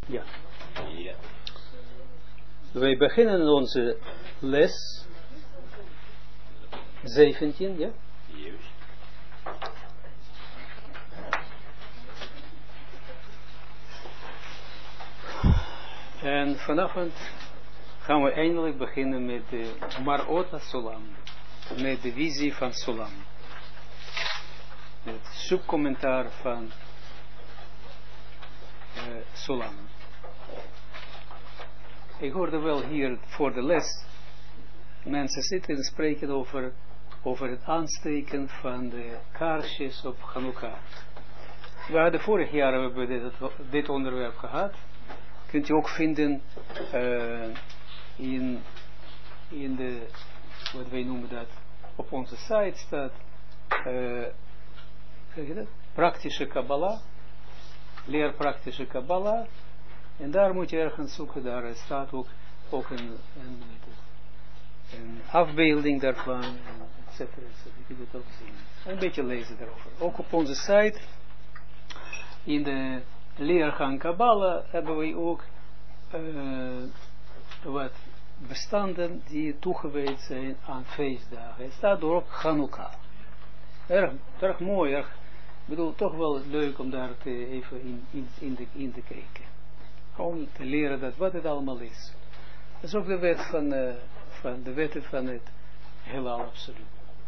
Ja. Ja. Wij beginnen onze les 17, ja? Juist. En vanavond gaan we eindelijk beginnen met de Mar'ot Sulam, met de visie van Sulam. Het subcommentaar van Sulam. Ik hoorde wel hier voor de les mensen zitten en spreken over het aansteken van de kaarsjes op Hanukkah. We hadden vorig jaar hebben we dit onderwerp gehad. Kunt u ook vinden in de, wat wij noemen dat, op onze site staat, praktische Kabbalah, leer praktische Kabbalah, en daar moet je ergens zoeken, daar staat ook een afbeelding daarvan, et cetera, je kunt het ook zien. Een beetje lezen daarover. Ook op onze site, in de leergang Kabbalah, hebben we ook wat bestanden die toegewijd zijn aan feestdagen. Het staat erop Hanukkah. Erg mooi, ik bedoel, toch wel leuk om daar even in te kijken. Gewoon te leren dat wat het allemaal is. Dat is ook de wet van de wetten van het heelal absoluut.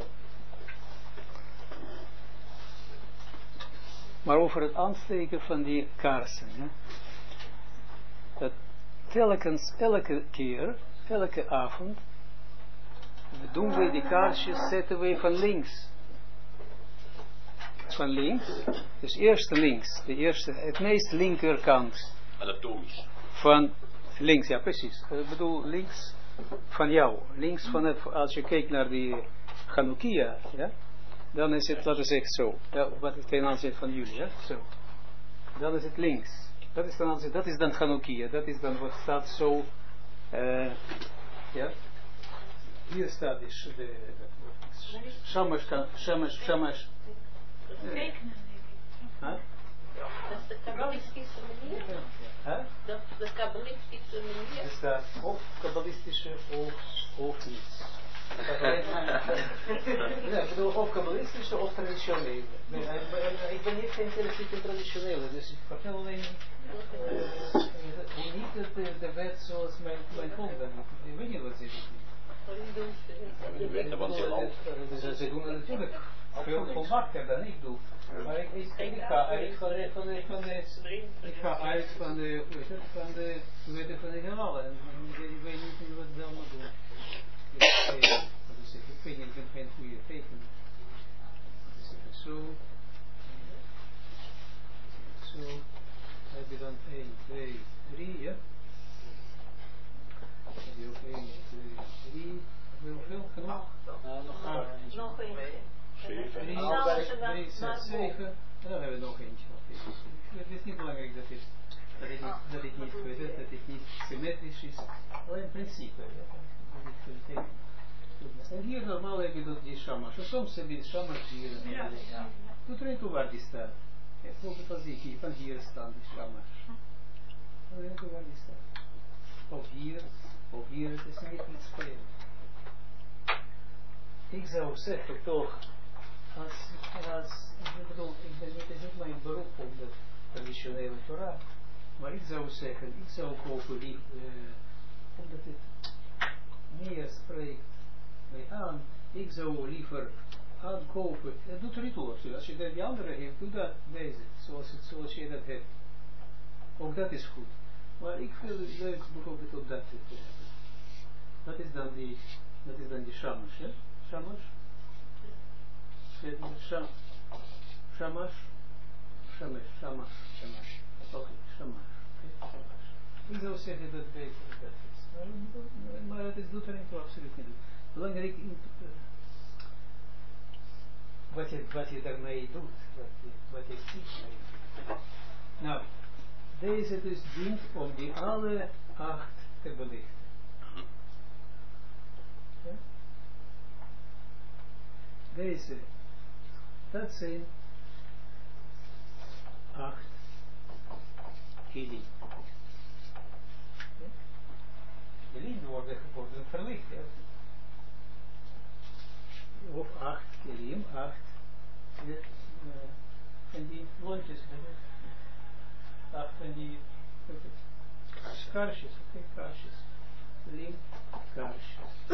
Maar over het aansteken van die kaarsen. Hè? Dat telkens, elke keer, elke avond, doen we die kaarsjes, zetten we van links. Van links, dus eerst links, het meest linkerkant. Anatomisch. Van links, ja precies. Ik bedoel links van jou. Links van het, als je kijkt naar die Chanukia, ja, dan is het, laten we zeggen zo. Ja, wat is ten aanzien van jullie, ja, zo. Dan is het links. Dat is dan Chanukia. Dat is dan wat staat zo, ja. Hier staat dus de Shamash. Huh? Dat is de kabbalistische manier. Dat is de kabbalistische manier. Er staat of kabbalistische of niet. Ja, ik bedoel of kabbalistische of traditionele. Nee, ik ben niet geïnteresseerd in traditionele, dus ik vertel alleen niet de wet zoals mijn volk dan niet. Ik weet niet wat ze doen. Ze doen het natuurlijk veel volmaakter dan ik doe. Maar ik ga uit van de wetten van de heelal. En ik weet niet wat ze allemaal doen. Ik weet niet, ik ben geen goede teken. Zo. Heb je dan 1, 2, 3, ja? Heb je ook 1, 2, 3. Hoeveel genoeg? Nog een. 7, 3, 6, 7. En dan hebben we nog eentje. Het is niet belangrijk dat ik niet weet, dat het niet symmetrisch is. Alleen in principe. En hier normaal heb je dat die shamash. Soms heb je de shamash hier. Doet er niet toe waar die staat. Bijvoorbeeld als ik hier, van hier staan die shamash. Doet er niet toe waar die staat. Of hier, het is niet iets spelen. Ik zou zeggen toch, ik bedoel, het is niet mijn beroep om de traditionele Torah, maar ik zou zeggen, ik zou kopen omdat het meer spreekt mij aan, ik zou liever aankopen, dat doet er niet toe, als je die andere heeft, doe dat deze, zoals je dat hebt. Ook dat is goed. Maar ik vind het leuk bijvoorbeeld op dat te hebben. Dat is dan die shamash, ja? Shamash? Shamash? Oké, shamash. Ik zou zeggen dat beter dat is. Maar het doet er niet toe, absoluut niet. Belangrijk wat je daarmee doet. Wat je ziet. Nou, deze dus dient om die alle 8 te belichten. Ja? Deze, dat zijn 8 kilim. verlicht, ja. Of 8 kelim, 8 en die lontjes, 8 van die kaarsjes, oké, kaarsjes. Kelim, kaarsjes.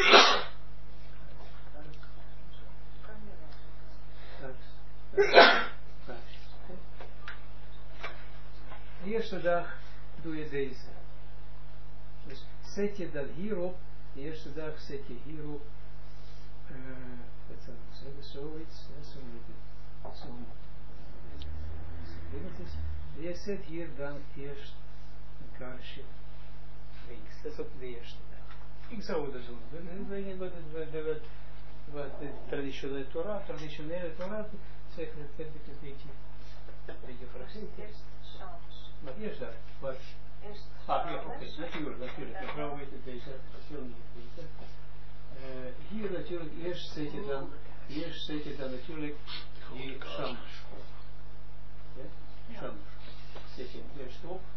De eerste dag doe je deze. Dus zet je dat hierop, de eerste dag zet je hierop, wat zou ik zeggen, zoiets, zo'n dingetjes. Je zet hier dan eerst een kaarsje links, dat is op de eerste dag. Ik zou dat doen, ik weet niet wat de traditionele Torah zegt, dat heb ik een beetje vergeten. Maar eerst daar, wat? Ja, oké, natuurlijk, mevrouw weet het deze, veel niet weten. Hier natuurlijk, eerst zet je dan natuurlijk die shamash. Ja, shamash. Zet je hem eerst op.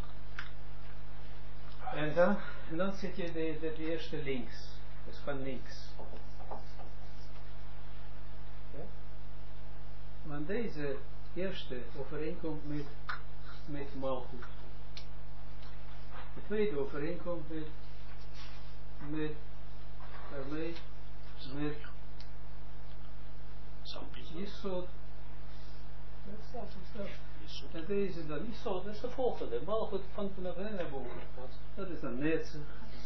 En dan zet je de eerste links, dus van links. Ja? Want deze eerste overeenkomt met Malchut. De tweede overeenkomt met Yesod. En deze dan Yesod, dat is de volgende. Malchut van beneden naar boven. Dat is dan Netzach.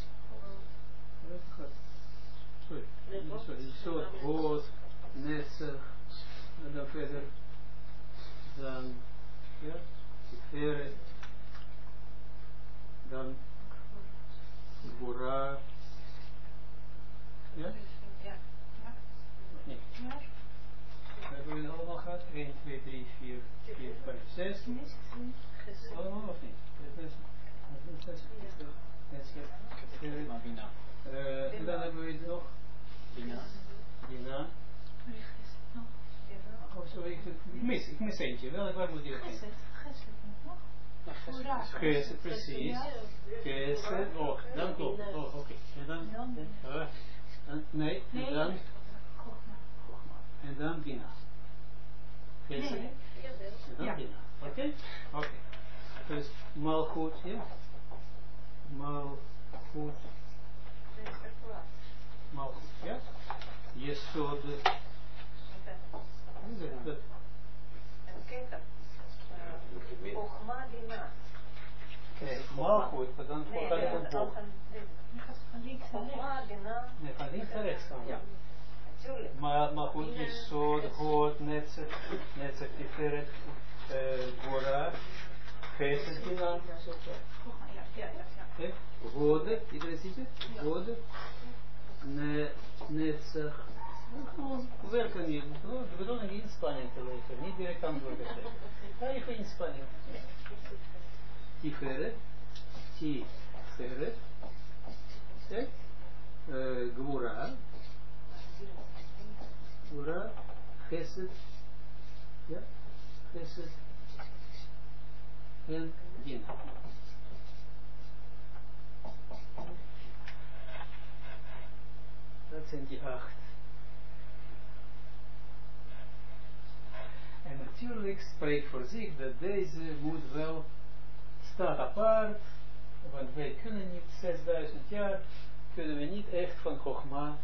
Sorry, Yesod, Hod, Netzach. En dan verder. Dan, ja, Tiferet. Dan Gvora. Ja? Ja. Nee. Hebben we het allemaal gehad? 1, 2, 3, 4, 5, 6. Allemaal of niet? En dan hebben we nog Bina. Oh, sorry, ik mis eentje. Waar moet je het? Geset, precies. Geset, dan klopt. Oké. En dan? Nee, en dan? En dan Bina. Geset? En dan Bina. Oké? Oké. Dus Malchut, ja? Malchut, ja? Yesod. Chochma Bina. Kijk, Malchut, dan gaat het omhoog. Chochma Bina. Nee, van links naar rechts gaan. Ja. Malchut, Yesod, Hod, Netzach, Tiferet, Gvora, Geset, Bina. Hod, iedereen ziet het? Hod, Netzach. Werken hier. De bedoeling is inspanning te leveren, niet direct antwoorden geven. Even inspanning. Tiferet, Gvora, Geset, ja, Geset en Bina. Dat zijn die 8. En natuurlijk spreekt voor zich dat deze moet wel staat apart, want wij kunnen niet 6000 jaar, kunnen we niet echt van Chochma,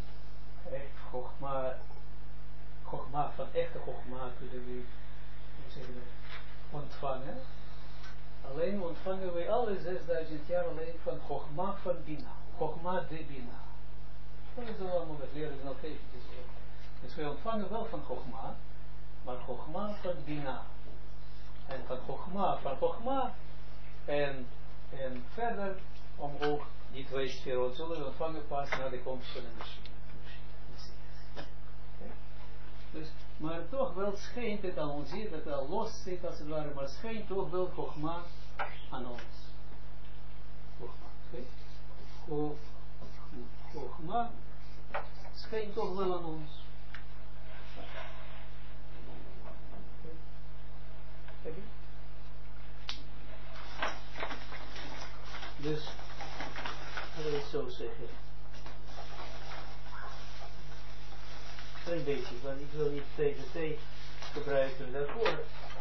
van echte Chochma kunnen we, hoe zeg je dat, ontvangen. Alleen ontvangen wij alle 6000 jaar alleen van Chochma van Bina, Chochma de Bina. Dat is allemaal het leren nog eventjes. Dus wij ontvangen wel van Chochma, maar Chochma van Bina. En van Chochma en verder omhoog, die 2 sferot zullen we ontvangen pas na de komst van de Messias. Okay. Dus, maar toch wel schijnt het aan ons hier, dat het al los zit als het ware, maar schijnt toch wel Chochma aan ons. Chochma, okay? Chochma schijnt toch wel aan ons. Okay. Dus, laten we het zo zeggen. klein beetje, want ik wil niet deze thee gebruiken daarvoor.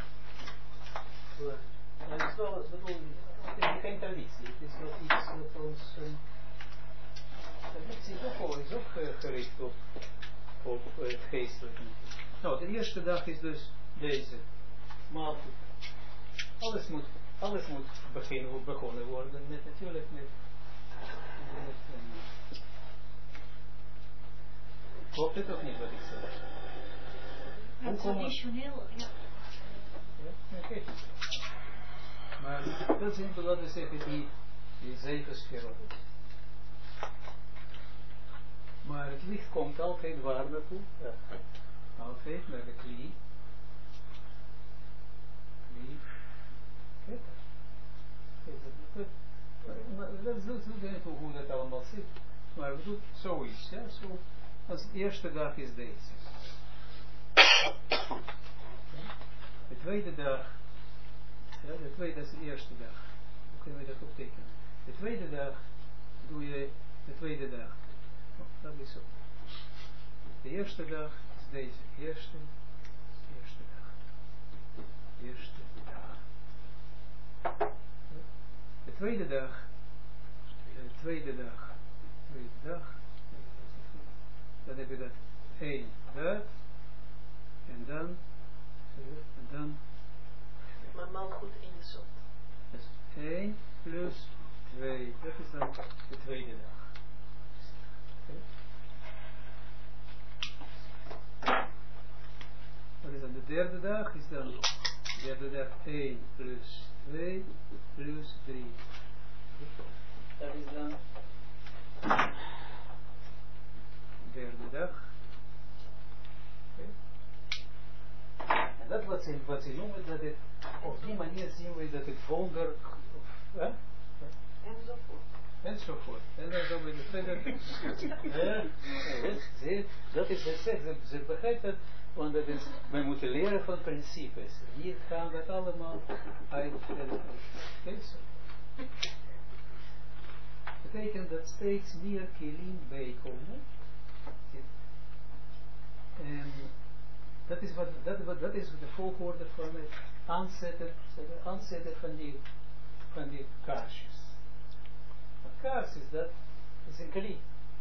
Maar het is wel, bedoel, het is geen traditie, het is wel iets wat ons, traditie is ook gericht op het geestelijke. Nou, de eerste dag is dus deze, maar alles moet begonnen worden, natuurlijk met klopt het ook niet wat ik zeg? Ja, traditioneel, ja. Ja, oké. Maar dat zijn, laten we zeggen, die 7 sferen. Maar het licht komt altijd waar naartoe? Ja. Altijd naar de klie. Kijk. Dat is niet hoe dat allemaal zit. Maar bedoel, zo is, ja, zo. Als de eerste dag is deze. De tweede dag, ja, de tweede is de eerste dag. Hoe kunnen we dat optekenen? De tweede dag doe je de tweede dag. Oh, dat is zo. De eerste dag is deze. Eerste dag. Eerste dag. De tweede dag. Dan heb je dat 1 dat. En dan. Maar mal goed ingezocht. Dus 1 plus 2. Dat is dan de tweede dag. Wat is dan de derde dag? Is dan de derde dag 1 plus 2 plus 3. Dat is dan de derde dag. En dat wat ze noemen, dat het, op die manier zien we dat het wonder, enzovoort. En dan gaan we verder. Dat is het zeggen, ze begrijpen het, want dat is, wij moeten leren van principes. Hier gaan we het allemaal uit. Dat betekent dat steeds meer kilim bijkomen. En dat is de volgorde van het aanzetten van die kaarsjes. Een kaars is een kli.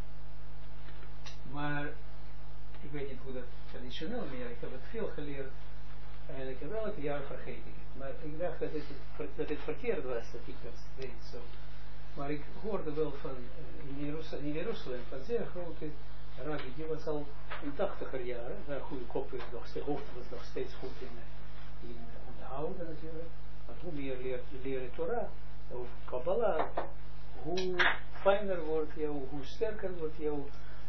Maar ik weet niet hoe dat traditioneel meer. Ik heb het veel geleerd. Eigenlijk elk jaar vergeet ik het. Maar ik dacht dat het verkeerd was dat ik dat deed zo. Maar ik hoorde wel van in Jeruzalem van zeer grote Rabbi, die was al in 80er jaren, een goede kop, zijn hoofd was nog steeds goed in onderhouden natuurlijk. Maar hoe meer leren Torah, of Kabbalah, hoe fijner wordt jou, hoe sterker wordt jouw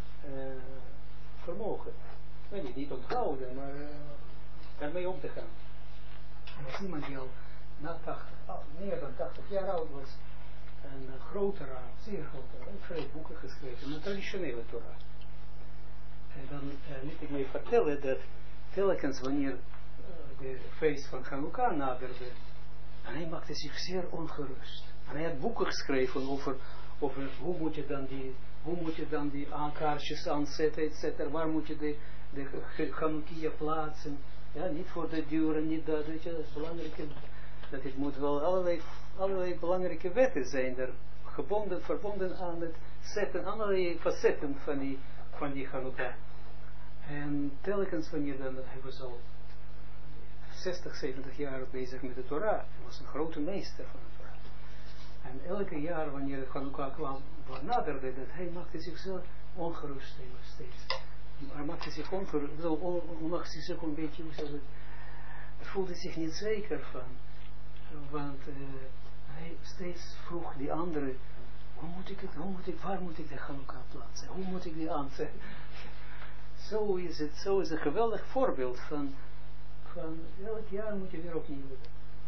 vermogen. Ik weet niet onthouden, maar daarmee om te gaan. Er was iemand die al meer dan 80 jaar oud was, een grote raad, zeer grote raad, veel boeken geschreven, een traditionele Torah. En dan liet ik mij vertellen dat telkens wanneer de feest van Chanukah naderde, en hij maakte zich zeer ongerust. En hij had boeken geschreven over hoe moet je dan die kaarsjes aanzetten, etc. Waar moet je de Chanukia plaatsen. Ja, niet voor de deuren, niet dat, weet je, dat is belangrijk. Dat het moet wel allerlei belangrijke wetten zijn er verbonden aan het zetten, allerlei facetten van die Chanukah. En telkens wanneer dan, hij was al 60, 70 jaar bezig met de Torah, hij was een grote meester van de Torah. En elke jaar wanneer de Chanukah kwam, naderde dat, hij maakte zichzelf ongerust, hij was steeds. Hij maakte zich maakte zich een beetje, hij voelde zich niet zeker van, want hij steeds vroeg die anderen, waar moet ik de Chanukah plaatsen? Hoe moet ik die aanzetten? Zo is een geweldig voorbeeld van elk jaar moet je weer opnieuw doen.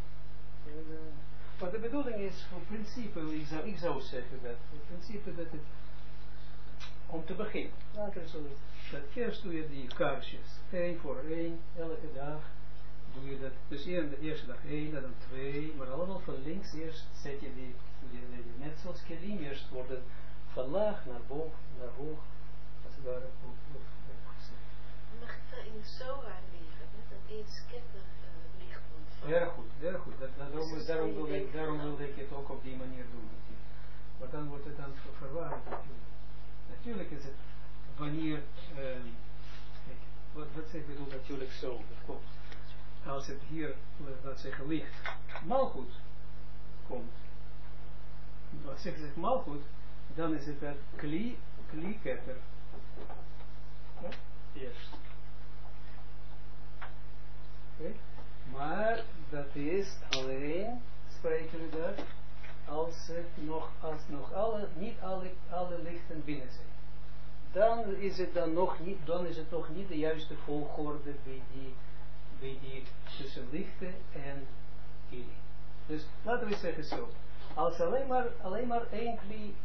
Maar de bedoeling is, voor principe, ik zou zeggen dat, voor principe dat het, om te beginnen, laten we zo dat eerst doe je die kaarsjes, 1 voor 1, elke dag doe je dat, dus de eerste dag 1, dan 2, maar allemaal van links, eerst zet je die net zoals kelim, eerst worden van laag naar boven, naar hoog, als het ware, in Zohar liggen, dat eens ketter licht ontvangen. Erg goed. Daarom wilde ik het ook op die manier doen. Maar dan wordt het dan verwarrend natuurlijk. Natuurlijk is het wanneer, wat zeg bedoel natuurlijk zo, dat klopt. Als het hier, laat zeggen, licht, malgoed komt, wat zegt malgoed, dan is het dat kli-ketter. Ja? Eerst. Okay. Maar dat is alleen, spreken we daar, als niet alle lichten binnen zijn. Dan is het nog niet de juiste volgorde bij die tussen lichten en kilim. Dus laten we zeggen zo, als alleen maar één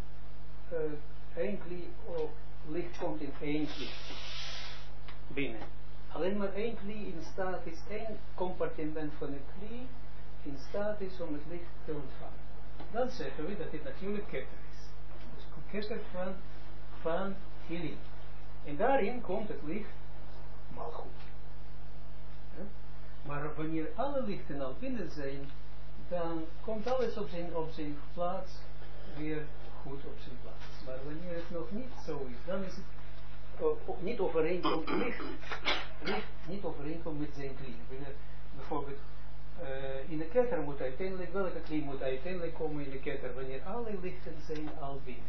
kli licht komt in één kli binnen. Alleen maar één kli in staat is, één compartiment van een kli in staat is om het licht te ontvangen. Dan zeggen we dat dit natuurlijk ketter is. Dus ketter van kilim. En daarin komt het licht malgoed. Ja? Maar wanneer alle lichten al binnen zijn, dan komt alles op zijn plaats weer goed op zijn plaats. Maar wanneer het nog niet zo is, dan is het niet overeenkomt licht niet overeenkomt met zijn kli. Bijvoorbeeld in de ketter moet uiteindelijk, welke kli moet uiteindelijk komen in de ketter, wanneer alle lichten zijn al binnen.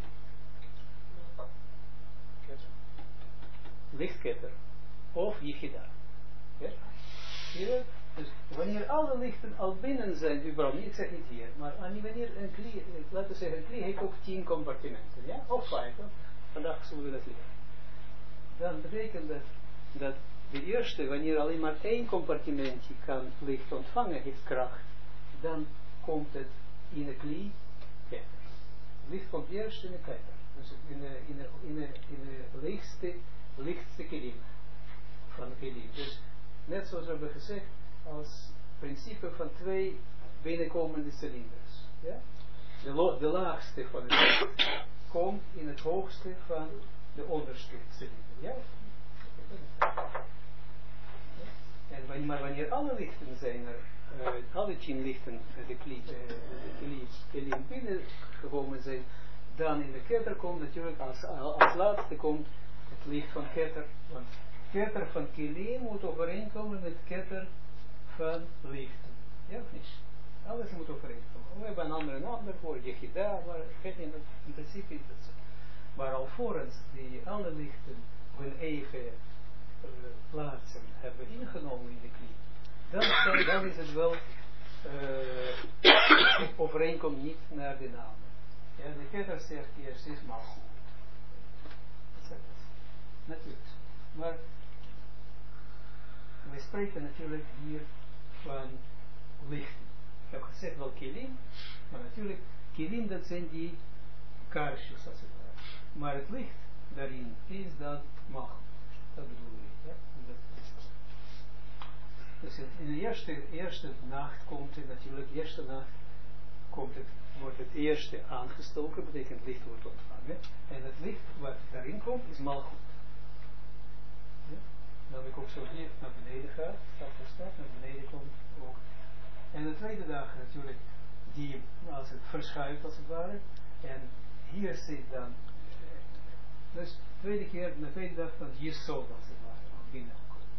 Lichtketter of yichida. Ja? Hier, dus wanneer alle lichten al binnen zijn, überhaupt niet, ik zeg niet hier, maar wanneer een kli, laten we zeggen, een kli heeft ook 10 compartimenten, ja? Of 5, vandaag zullen we dat leren. Dan betekent dat de eerste, wanneer alleen maar één compartimentje kan licht ontvangen, heeft kracht, dan komt het in de kli ketter. Licht komt eerst in de ketter. Dus in de lichtste kilim van kilim. Dus net zoals we hebben gezegd, als principe van 2 binnenkomende cilinders. Ja? De laagste van het licht komt in het hoogste van de onderste cilinder. Ja? En wanneer alle lichten zijn alle 10 lichten de kilim binnengekomen zijn, dan in de ketter komt natuurlijk als laatste komt het licht van ketter. Want ketter van kilim moet overeenkomen met ketter van lichten. Ja of niet? Alles moet overeenkomen. We hebben een andere naam daarvoor, Yechida, maar in principe is dat zo. Maar alvorens die alle lichten hun eigen plaatsen hebben ingenomen in de kli, dan is het wel overeenkomt niet naar de naam. Ja, de ketter zegt eerst is maar goed. Dat is natuurlijk. Maar we spreken natuurlijk hier van lichten. Ik heb gezegd wel kilim, maar natuurlijk kilim dat zijn die kaarsjes als het ware. Maar het licht daarin is dan mag. Dat bedoel ik. Ja? Dus in de eerste nacht komt het natuurlijk, wordt het eerste aangestoken, betekent licht wordt ontvangen. En het licht wat daarin komt is malgoed. Ja? Dan ik ook zo hier naar beneden ga, stap voor stap, naar beneden komt ook. En de tweede dag natuurlijk, die als het verschuift als het ware. En hier zit dan, dus de tweede dag van Jesod als het ware, binnen.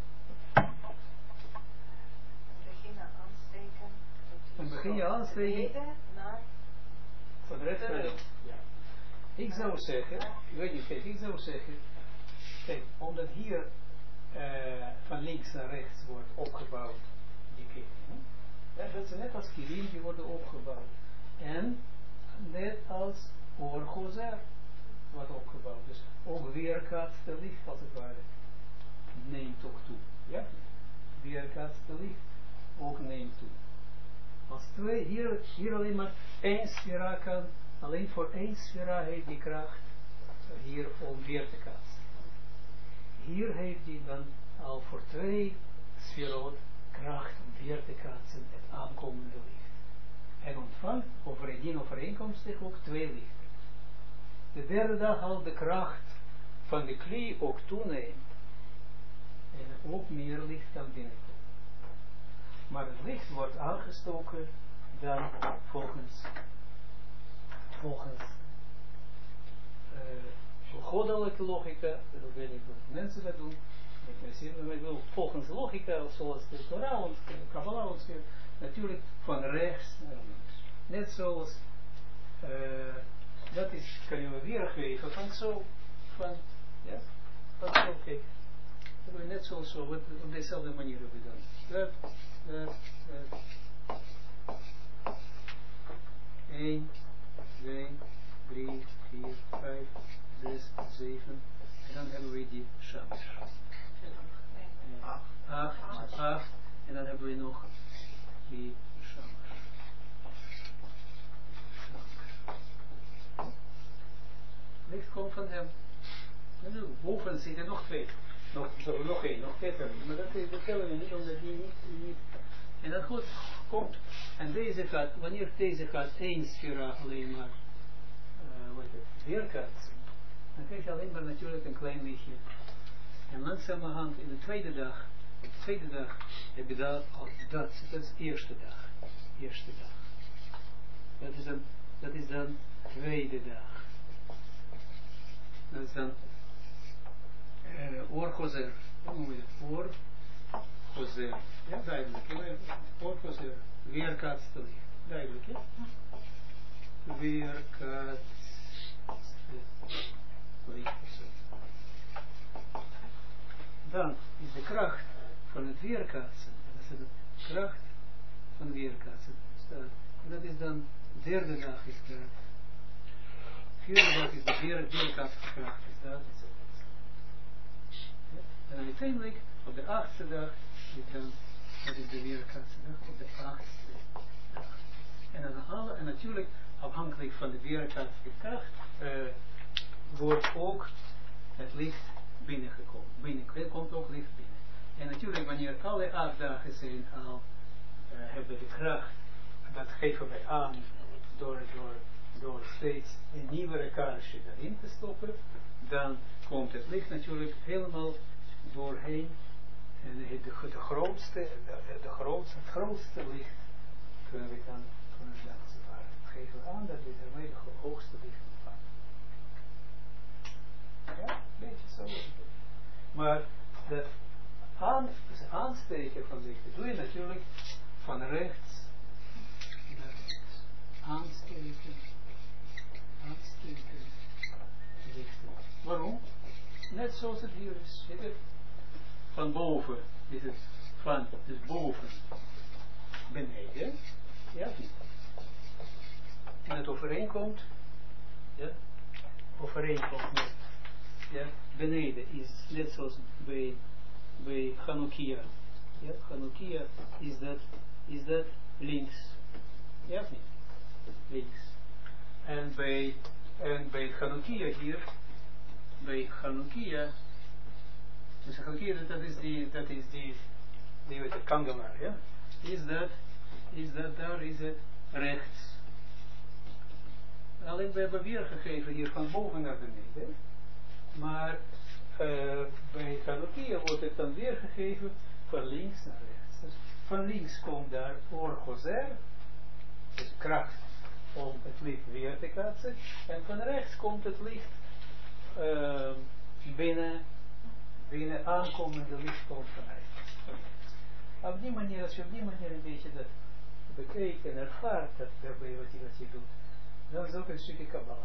Dan begin je aansteken. Van de rest van ja. Ik zou zeggen, ik zou zeggen, kijk, omdat hier van links naar rechts wordt opgebouwd, die kilim. Ja, dat is net als kilim, die worden opgebouwd. En net als orgozer wordt opgebouwd. Dus ook weerkaatste licht als het ware neemt ook toe. Ja? Weerkaatste licht ook neemt toe. Als hier alleen maar 1 sfera kan, alleen voor 1 sfera heeft die kracht hier om weer te kaatsen. Hier heeft hij dan al voor 2 sferot kracht om weer te kaatsen het aankomende licht. En ontvangt overeenkomstig ook 2 lichten. De derde dag al de kracht van de kli ook toeneemt. En ook meer licht kan binnenkomen. Maar het licht wordt aangestoken dan volgens goddelijke logica, dat weet ik wat mensen dat doen, volgens logica, zoals de Torah ons, de Kabbalah ons geeft, natuurlijk van rechts naar links. Net zoals, dat is, kan je weergeven van zo, van zo, kijk. Net zoals zo, op dezelfde manier hebben we dat. 1, 2, 3, 4, 5, 6, 7. En dan hebben we die Shamash. 8. En dan hebben we nog die Shamash. Licht komt van hem. En boven zitten nog 2. Nog 1, nog 2. Maar dat vertellen we niet, omdat die niet. En dat goed komt. En deze gaat, wanneer deze gaat 1 sfera alleen maar weerkaatsen, dan krijg je alleen maar natuurlijk een klein lichtje. En langzamerhand in de tweede dag heb je dat is de eerste dag. Dat is dan tweede dag. Dat is dan oorgozer. Hoe noem je dat? Oorgozer. Ja, duidelijk. Oorgozer. Weerkaatste licht. Duidelijk, ja? Weerkaatste licht. Dan is de kracht van het weerkaatsen. Dat is de kracht van weerkaatsen. En dat is dan derde dag is de vierde dag is de weerkaatskracht. Dat en uiteindelijk op de 8e dag is dan dat is de weerkaatsdag op de 8e dag. En natuurlijk afhankelijk van de weerkaatskracht wordt ook het licht binnengekomen. Er komt ook licht binnen. En natuurlijk wanneer alle 8 dagen zijn al hebben de kracht, dat geven wij aan door steeds een nieuwe kaarsje daarin te stoppen, dan komt het licht natuurlijk helemaal doorheen en het grootste licht kunnen we dan geven aan dat we daarmee het hoogste licht ontvangen. Ja, een beetje zo. Maar dat aansteken van licht doe je natuurlijk van rechts naar links. Aansteken lichten. Waarom? Net zoals het hier is. Van boven is het dus boven beneden. Ja. En het overeenkomt. Ja. Overeenkomt met. Ja. Beneden is net zoals bij Chanukia. Ja. Chanukia is dat links. Ja of niet? Links. En bij Chanukia hier. Bij Chanukia. Dus Chanukia dat is die weet het kandelaar, ja? Is dat daar is het rechts. Alleen we hebben weergegeven hier van boven naar beneden. Maar bij Chanukia wordt het dan weergegeven van links naar rechts. Dus van links komt daar Orgozer, dus kracht om het licht weer te kaatsen. En van rechts komt het licht binnen aankomende licht komt van rechts. Op die manier, als je op die manier een beetje dat bekijkt en ervaart dat daarbij wat je doet, dan is ook een stukje Kabbalah.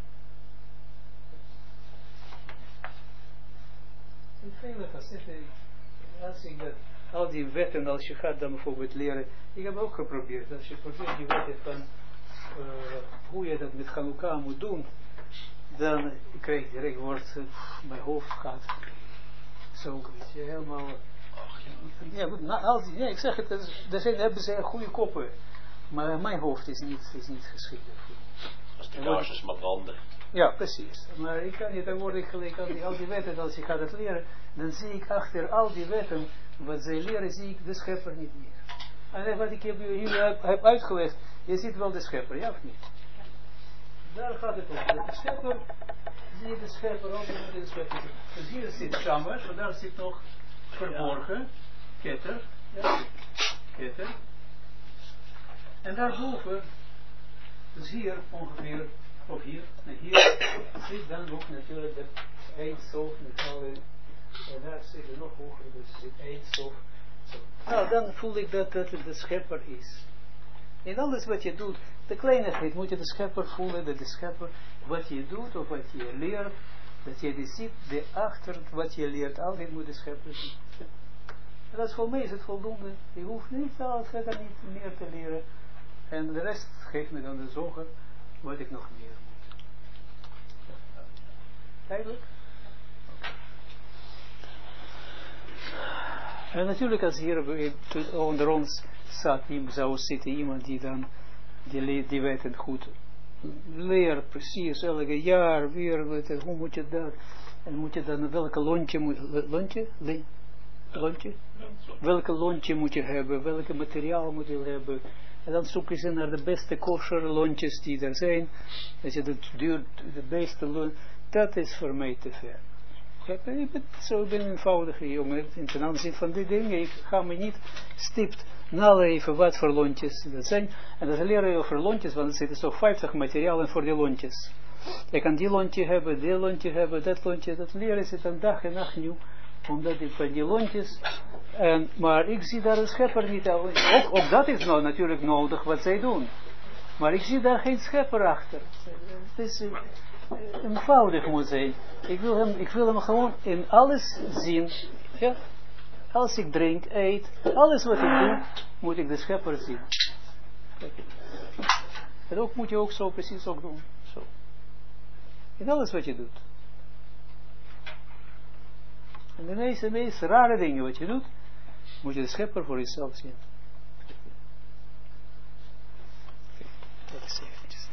In vele facetten, als ik dat, al die wetten, als je gaat dan bijvoorbeeld leren, ik heb ook geprobeerd, als je probeert die wetten van hoe je dat met Chanukah moet doen, dan krijg je direct wordt, mijn hoofd gaat zo, helemaal, ja, goed, ja, ik zeg het, hebben ze goede koppen, maar mijn hoofd is niet geschikt daarvoor. Als de kaarsjes maar branden. Ja, precies. Maar ik kan niet, dan word ik gelijk al die wetten, als ik ga dat leren, dan zie ik achter al die wetten, wat zij leren, zie ik de schepper niet meer. En wat ik jullie heb uitgelegd, je ziet wel de schepper, ja of niet? Daar gaat het om. De schepper, zie je de schepper, ook de schepper. Dus hier zit Shamash, maar daar zit nog verborgen, ketter, ja, ketter. En daarboven, dus hier ongeveer, of hier, en hier zit dan ook natuurlijk de eindstof met alle, en daar zit er nog hoger, dus zit eindstof. Nou, dan voel ik dat het de schepper is. In alles wat je doet, de kleinigheid moet je de schepper voelen, dat de schepper, wat je doet of wat je leert, dat je die ziet, de achter wat je leert, altijd moet de schepper zien. En dat is voor mij is het voldoende. Je hoeft niet alles verder niet meer te leren. En de rest geeft me dan de zorgen wat ik nog meer moet. Duidelijk? En natuurlijk als hier onder ons zou zitten iemand die dan, die weet het goed, leert precies elke jaar weer, hoe moet je dat, en moet je dan, welke lontje? Welke lontje moet je hebben, welke materiaal moet je hebben, en dan zoeken ze naar de beste kosher lontjes die er zijn, dat je de beste lontje, dat is voor mij te ver. Ik ben een eenvoudige jongen ten aanzien van die dingen. Ik ga me niet stipt naleven wat voor lontjes dat zijn. En dat leren je over lontjes, want er zitten zo 50 materialen voor die lontjes. Je kan die lontje hebben, dat lontje, dat leren ze dan dag en nacht nieuw. Omdat ik van die lontjes, maar ik zie daar een schepper niet. Ook dat is nou natuurlijk nodig wat zij doen. Maar ik zie daar geen schepper achter. Het is eenvoudig moet zijn. Ik wil hem gewoon in alles zien. Ja? Als ik drink, eet, alles wat ik doe, moet ik de schepper zien. En ook moet je ook zo precies ook doen. Zo. In alles wat je doet. En de meest rare dingen wat je doet, moet je de schepper voor jezelf zien. Dat is eventjes.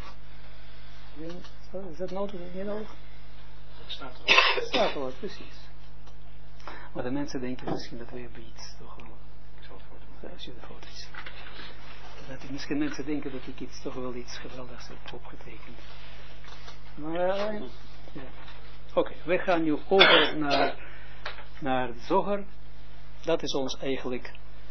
Is dat nodig? Niet nodig? Staat er Staat er precies. Maar de mensen denken misschien dat we hebben iets. Toch wel. Ik zal het foto maken. Als je de foto ziet. Dat misschien mensen denken dat ik iets toch wel iets geweldigs heb opgetekend. Maar ja. Oké, we gaan nu over naar de Zohar. Dat is ons eigenlijk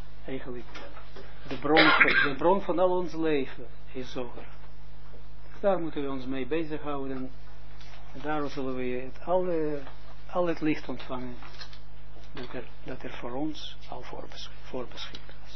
de bron van al ons leven is Zohar. Daar moeten we ons mee bezighouden. En daar zullen we al het licht ontvangen dat er voor ons al voor beschikt is.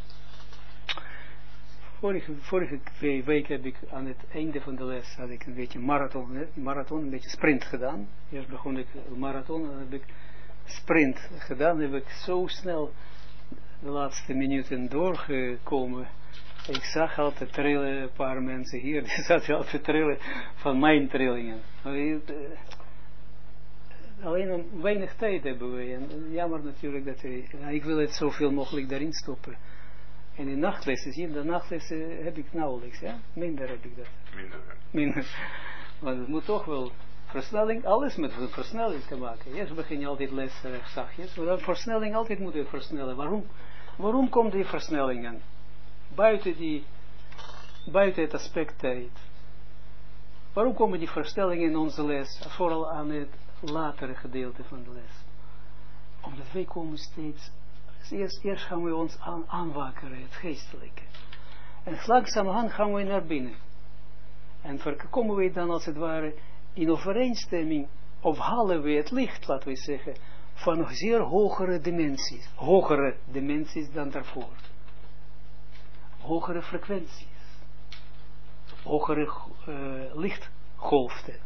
Vorige week heb ik aan het einde van de les had ik een beetje marathon, een beetje sprint gedaan. Eerst begon ik marathon en heb ik sprint gedaan. Heb ik zo snel de laatste minuten doorgekomen. Ik zag altijd trillen, een paar mensen hier, die zaten altijd trillen van mijn trillingen. Alleen weinig tijd hebben we. En jammer natuurlijk dat ik wil het zoveel mogelijk daarin stoppen. En in nachtlessen, zie je, de nachtlessen heb ik nauwelijks, ja? Minder heb ik dat. Minder. Want het moet toch wel versnelling, alles met versnelling te maken. Eerst begin je altijd les zachtjes, maar dan versnelling altijd moet je versnellen. Waarom komt die versnellingen? Buiten het aspect tijd. Waarom komen die versnellingen in onze les, vooral aan het latere gedeelte van de les? Omdat wij komen steeds, eerst gaan we ons aanwakkeren, het geestelijke. En langzamerhand gaan we naar binnen. En komen we dan als het ware in overeenstemming, of halen we het licht, laten we zeggen, van nog zeer hogere dimensies dan daarvoor. Hogere frequenties, hogere lichtgolften,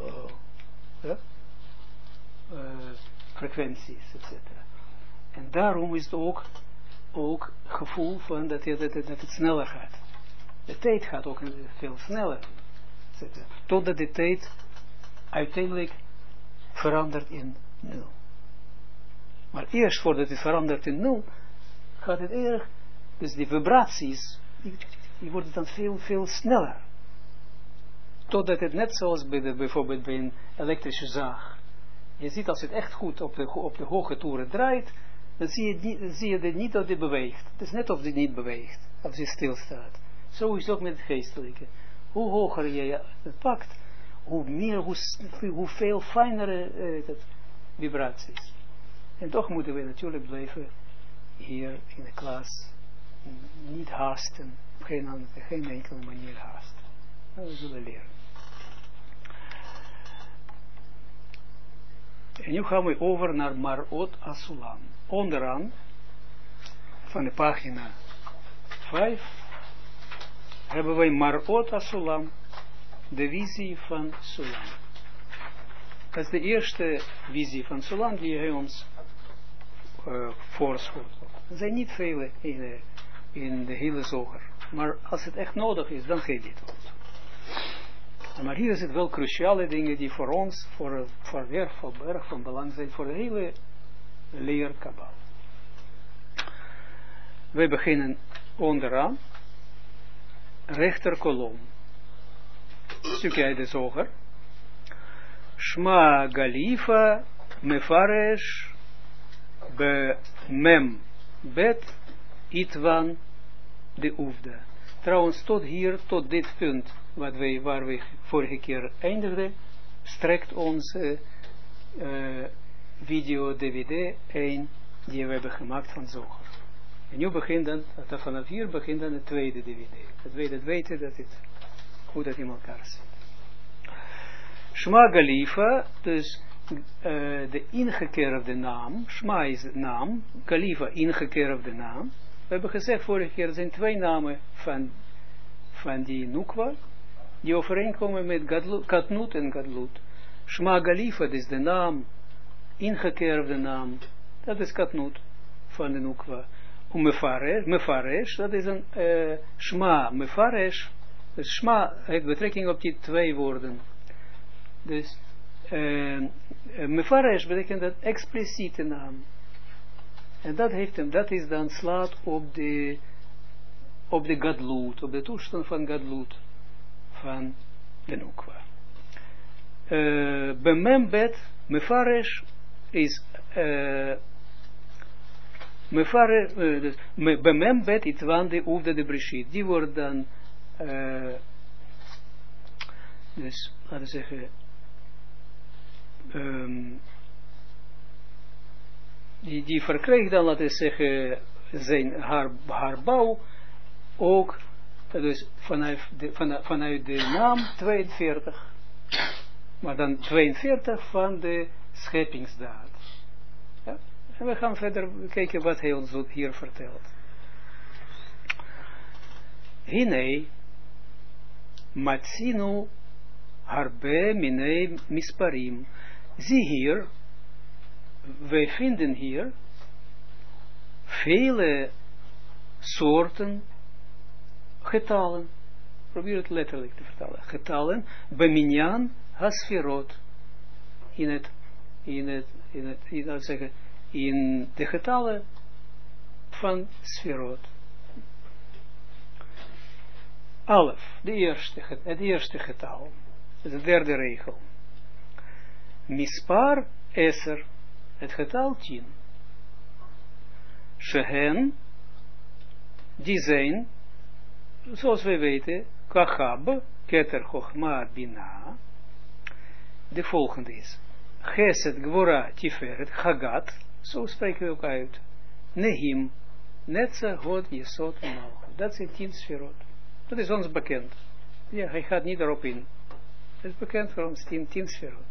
frequenties, etc. En daarom is het ook gevoel van dat het sneller gaat. De tijd gaat ook veel sneller, etc. Totdat de tijd uiteindelijk verandert in 0. Maar eerst voordat het verandert in 0, gaat het erg. Dus die vibraties, die worden dan veel sneller. Totdat het net zoals bijvoorbeeld bij een elektrische zaag. Je ziet als het echt goed op de hoge toeren draait, dan zie je het niet dat het beweegt. Het is net of het niet beweegt, als het stilstaat. Zo is het ook met het geestelijke. Hoe hoger je het pakt, hoe veel fijnere vibraties. En toch moeten we natuurlijk blijven hier in de klas niet haasten, op geen enkele manier haasten. We zullen leren. En nu gaan we over naar Marot Asulam. Onderaan van de pagina 5 hebben wij Marot Asulam, de visie van Sulam. Dat is de eerste visie van Sulam die hij ons voorschotelt. Er zijn niet vele in de hele zoger. Maar als het echt nodig is, dan geef je het ons. Maar hier is het wel cruciale dingen die voor ons, voor erg van belang zijn, voor de hele leer Kabbal. Wij beginnen onderaan, rechterkolom. Stukje uit de zoger. Shma Galifa Mefaresh Be Mem Bet Itwan de Oefda. Trouwens, tot hier, tot dit punt, waar we vorige keer eindigden, strekt onze video DVD 1 die we hebben gemaakt van Zoger. En nu begint dan, vanaf hier begint dan de tweede DVD. Dat wij dat weten, dat het hoe dat in elkaar zit. Shma Galifa, dus de ingekerfde naam, Shma is de naam, Galifa ingekerfde naam. We hebben gezegd vorige keer, er zijn twee namen van die Nukwa, die overeenkomen met Katnut en Gadlut. Shma Galifa, dat is de naam, ingekerfde naam, dat is Katnut van de Nukwa. Mefaresh, dat is een Shma, Mefaresh, dus Shma heeft betrekking op die twee woorden. Dus Mefaresh betekent dat expliciete naam. En dat is dan slaat op de Gadlut, op de toestand van Gadlut, van de Nukwa. Bemembet, Mefaresh is Bemembet itwan de Oefda de Breshit. Die wordt dan dus, laten we zeggen, die verkrijgt dan, laten we zeggen, haar bouw ook, dus vanuit de naam 42, maar dan 42 van de scheppingsdaad. Ja? En we gaan verder kijken wat hij ons hier vertelt. Hine Matsinu Harbe Minei Misparim. Zie hier, wij vinden hier vele soorten getallen. Probeer het letterlijk te vertalen. Getallen, Beminyan Hasfirot. In de getallen van Sfirot. Alef, het eerste getal. De derde regel. Mispar Eser, het getal 10. Shehen, die zijn, zoals wij weten, Kachab, Keter, Chochma, Bina. De volgende is Chesed, Gvora, Tiferet, Chagat, zo spreken we ook uit. Nehim, Netza, God, Jesod, Malchut. Dat zijn 10 sferot. Dat is ons bekend. Ja, hij gaat niet erop in. Dat is bekend voor ons, 10 sferot.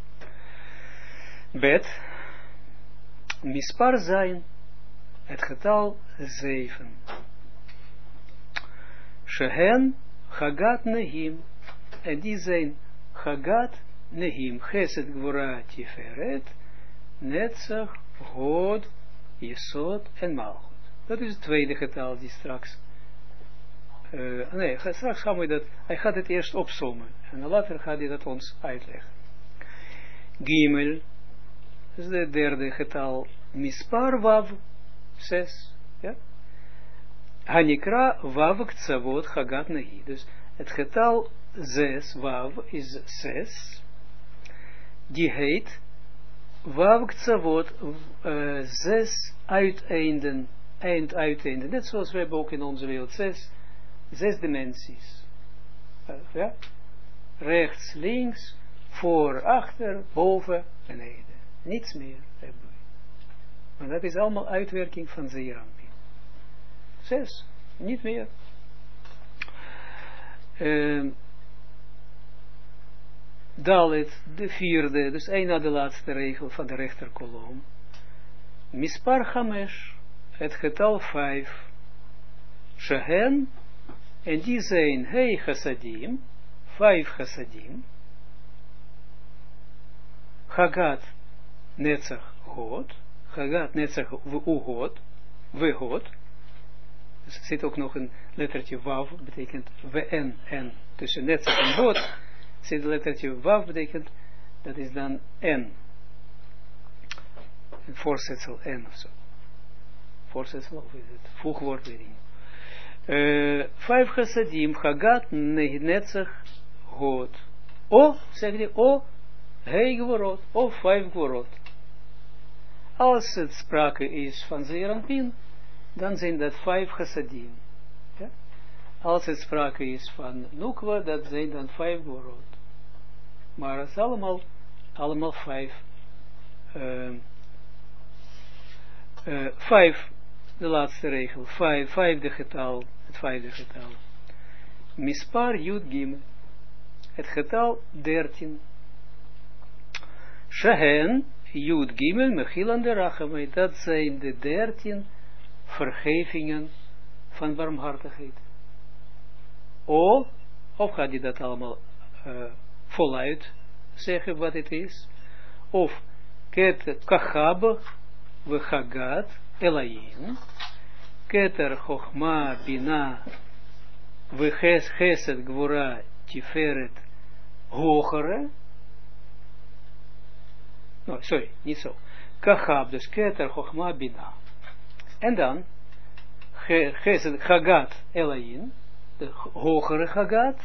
Bet, Mispar zijn, het getal 7. Shehen, Chagat, Nehim. En die zijn Chagat, Nehim, Chesed, Gvora, Tiferet, Netzach, God, Jesod en Malchut. Dat is het tweede getal die straks. Straks gaan we dat. Hij gaat het eerst opzommen. En later gaat hij dat ons uitleggen. Gimel. Dat is het derde getal. Mispar Wav. 6. Ja. Hanikra Wav Ktsavot Chagat Nahi. Dus het getal 6. Wav is 6. Die heet Wav Ktsavot 6 uiteinden. Einduiteinden. Net zoals we hebben ook in onze wereld 6 dimensies. Ja? Rechts, links, voor, achter, boven, beneden. Niets meer hebben we. Maar dat is allemaal uitwerking van Zeeranpin. 6, niet meer. Dalet, de vierde, dus één na de laatste regel van de rechterkolom. Mispar Hamesh, het getal 5. Shehen, en die zijn Hei Chassadim, 5 Chassadim. Hagat Netzach God, Hagat Netzach Ugod, Vegod. Dus er zit ook nog een lettertje Wav, betekent WN, en tussen Netzach en God zit een lettertje Wav, betekent, dat is dan N. Een voorzetsel N of zo. Voorzetsel, of is het voegwoord, weet ik niet. 5 Chassadim, Hagat Netzach God. O, zeg je, o, Hei Gvorot, o 5 Gvorot. Als het sprake is van Zeeranpin, dan zijn dat 5 Chassadim. Ja? Als het sprake is van Nukwa, dat zijn dan 5 Gvorot. Maar het is allemaal 5. 5, de laatste regel. 5, vijfde getal. Het vijfde getal. Mispar Yud Gimel. Het getal 13. Shehen, Yud Gimel, Mechilan de Rachamai. Dat zijn de 13 vergevingen van barmhartigheid. Of gaat hij dat allemaal voluit zeggen wat het is? Of Ket Kachab we Hagat Elayin, Keter Chochma Bina we Chesed Gvura Tiferet Hogere. No, sorry, niet zo. Kachab, dus Keter Chochma Bina. En dan Chesed Hagat Elayin, de hogere Hagat,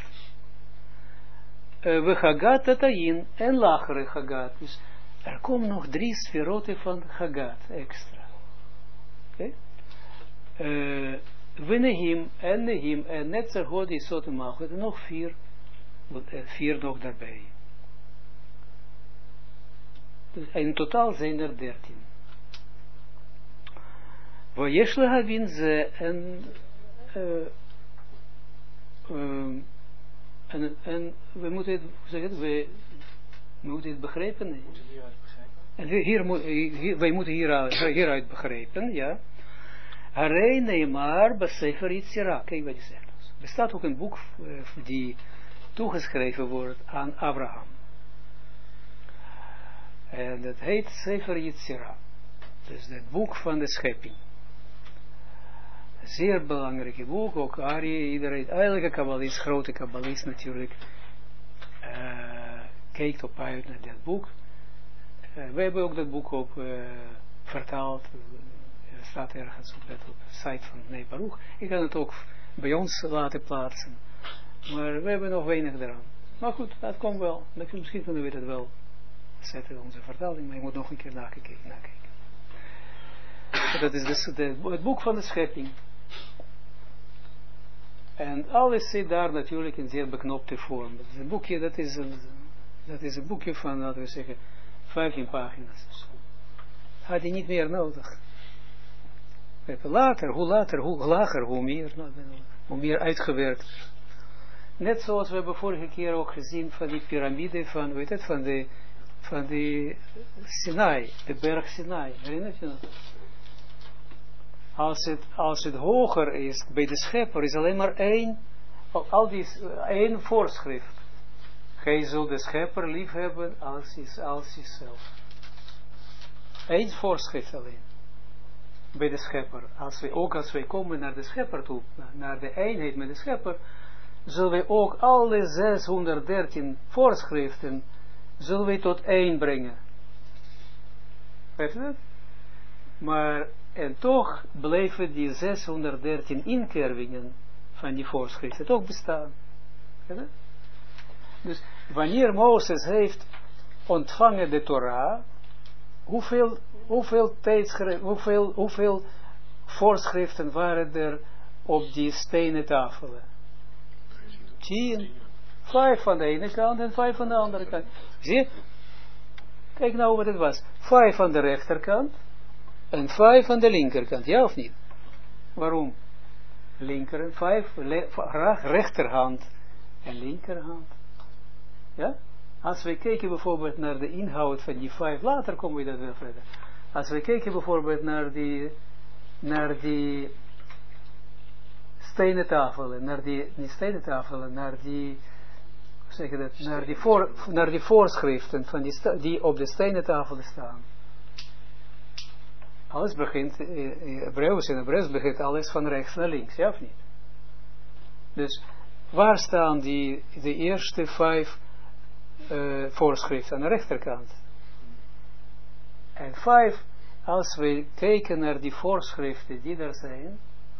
we Hagat Tatayin en lagere Hagat. Dus er komen nog 3 sferoten van Hagat extra. Oké? We Nehim en Netzer God is zo te maken. Nog 4 nog daarbij. Dus in totaal zijn er 13. Wayesh lehavin ze en we moeten het zeggen, we moeten het begrijpen. En wij moeten hieruit begrijpen, ja. Harei Neymar Besefer Yitzira. Kijk wat je zegt. Er bestaat ook een boek die toegeschreven wordt aan Abraham. En dat heet Sefer Yitzira. Dus het boek van de schepping. Een zeer belangrijk boek. Ook Ari, iedereen, elke kabbalist, grote kabbalist natuurlijk, kijkt op uit naar dat boek. We hebben ook dat boek ook vertaald. Staat ergens op de site van Nee Baruch. Ik kan het ook bij ons laten plaatsen. Maar we hebben nog weinig eraan. Maar goed, dat komt wel. Misschien kunnen we dat wel zetten in onze vertaling. Maar je moet nog een keer nakijken. Dat is dus het boek van de schepping. En alles zit daar natuurlijk in zeer beknopte vorm. Dat is een boekje, dat is een boekje van, laten we zeggen, 15 pagina's. Had je niet meer nodig. Later, hoe lager, hoe meer uitgewerkt. Net zoals we hebben vorige keer ook gezien van die piramide van, weet het, van die Sinai, de berg Sinai. Herinner je dat? Als het hoger is bij de schepper, is alleen maar één voorschrift. Gij zult de schepper lief hebben als jezelf. Eén voorschrift alleen. Bij de schepper. Als wij komen naar de schepper toe, naar de eenheid met de schepper, zullen wij ook alle 613 voorschriften, zullen wij tot 1 brengen. Weet je dat? Maar, en toch blijven die 613 inkervingen van die voorschriften toch bestaan. Weet je? Dus, wanneer Mozes heeft ontvangen de Torah, hoeveel voorschriften waren er op die stenen tafelen? 10. 5 van de ene kant en 5 van de andere kant. Zie je? Kijk nou wat het was. 5 aan de rechterkant en 5 aan de linkerkant, ja of niet? Waarom? Linker en 5, rechterhand en linkerhand. Ja? Als we kijken bijvoorbeeld naar de inhoud van die 5, later komen we dat weer verder. Als we kijken bijvoorbeeld naar die stenen tafelen, niet stenen tafelen, naar die voorschriften van die op de stenen tafel staan. Alles begint, in Hebreeuws begint alles van rechts naar links, ja of niet? Dus, waar staan de eerste 5 voorschriften aan de rechterkant? En 5, als we kijken naar die voorschriften die er zijn,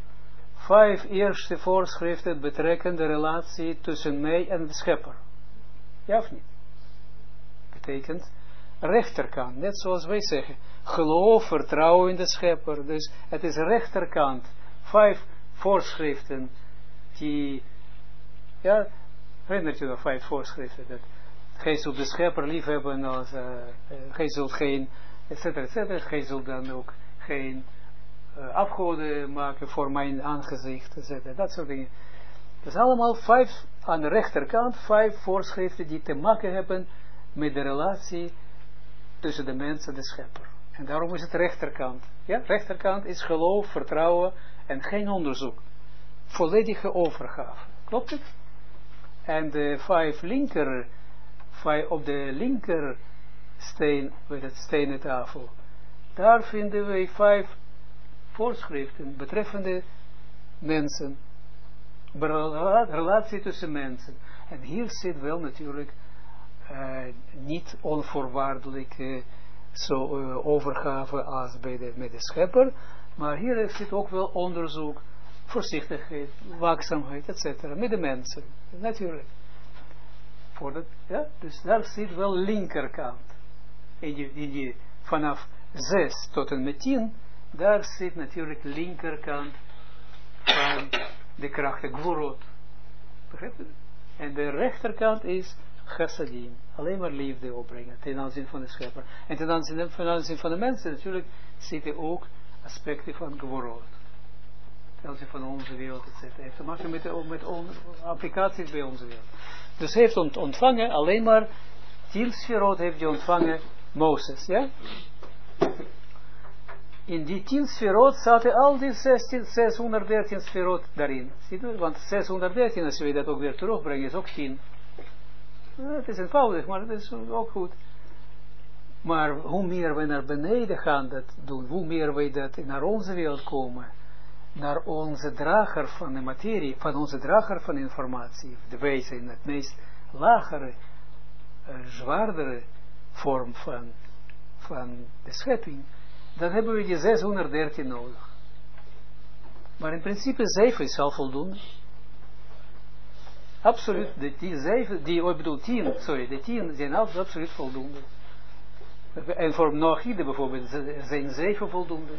5 eerste voorschriften betrekken de relatie tussen mij en de schepper. Ja of niet? Betekent rechterkant, net zoals wij zeggen, geloof, vertrouwen in de schepper. Dus het is rechterkant, 5 voorschriften die, ja, herinnert je nog 5 voorschriften, dat gij zult de schepper liefhebben als, gij zult geen, etcetera, etcetera, gij zult dan ook geen afgoden maken voor mijn aangezicht, etcetera, dat soort dingen. Dat is allemaal 5 aan de rechterkant, 5 voorschriften die te maken hebben met de relatie tussen de mens en de schepper. En daarom is het rechterkant. Ja, rechterkant is geloof, vertrouwen en geen onderzoek. Volledige overgave. Klopt het? En de 5 linker, 5 op de linker steen, met het stenen tafel, daar vinden we 5 voorschriften betreffende mensen. Relatie tussen mensen. En hier zit wel natuurlijk niet onvoorwaardelijk overgave als met de schepper, maar hier zit ook wel onderzoek, voorzichtigheid, waakzaamheid, etc. met de mensen, natuurlijk. Ja? Dus daar zit wel linkerkant. Vanaf 6 tot en met 10, daar zit natuurlijk linkerkant van de kracht, de gvorot. Begrijp je? En de rechterkant is chassadim. Alleen maar liefde opbrengen ten aanzien van de schepper. En ten aanzien van de mensen natuurlijk zitten ook aspecten van gvorot. Ten aanzien van onze wereld, etc. Heeft te maken met applicaties bij onze wereld. Dus hij heeft ontvangen, alleen maar 10 sferot heeft hij ontvangen, Mozes, ja? In die 10 sferot zaten al die 613 sferot daarin. Ziet u? Want 613, als we dat ook weer terugbrengen, is ook 10. Het is eenvoudig, maar het is ook goed. Maar hoe meer we naar beneden gaan dat doen, hoe meer we dat naar onze wereld komen, naar onze drager van de materie, van onze drager van informatie, de wezen in het meest lagere, zwaardere vorm van de schepping, dan hebben we die 613 nodig. Maar in principe 7 is al voldoende. Absoluut, de 10 zijn absoluut voldoende. En voor Noachide bijvoorbeeld zijn 7 voldoende.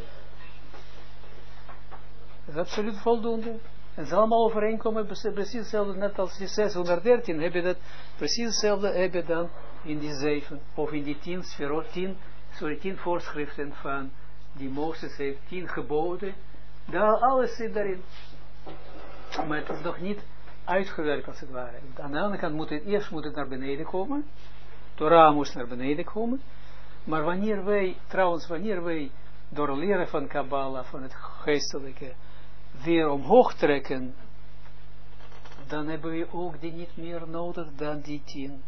Dat is absoluut voldoende. En ze allemaal overeenkomen, precies hetzelfde, net als die 613, heb je dat, precies hetzelfde heb je dan in die 7, of in die 10 voorschriften van die Mozes heeft, 10 geboden, daar alles zit daarin. Maar het is nog niet uitgewerkt als het ware. Aan de andere kant moet het eerst naar beneden komen, Torah moest naar beneden komen, maar wanneer wij door leren van Kabbalah, van het geestelijke, weer omhoog trekken, dan hebben we ook die niet meer nodig dan die 10.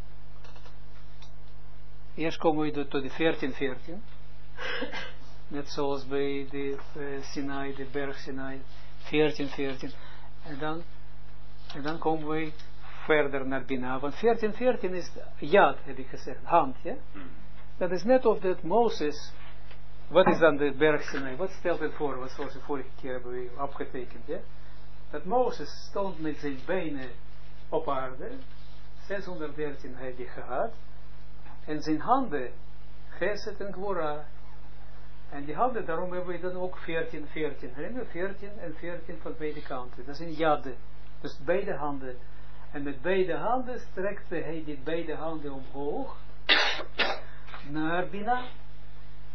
Eerst komen we tot de 14. Net zoals bij de Sinai, de berg Sinai. 14. En dan komen we verder naar Bina. Want 14 is Yad, heb ik gezegd, hand. Ja? Dat is net of dat Mozes. Wat is dan de berg Sinai? Wat stelt het voor? Wat zoals de vorige keer hebben we afgetekend. Ja? Dat Mozes stond met zijn benen op aarde. 613 heeft hij gehad. En zijn handen, Geset en Gwora. En die handen, daarom hebben we dan ook 14. Herinner 14 van beide kanten. Dat zijn jadden. Dus beide handen. En met beide handen strekte hij die beide handen omhoog. Naar Bina.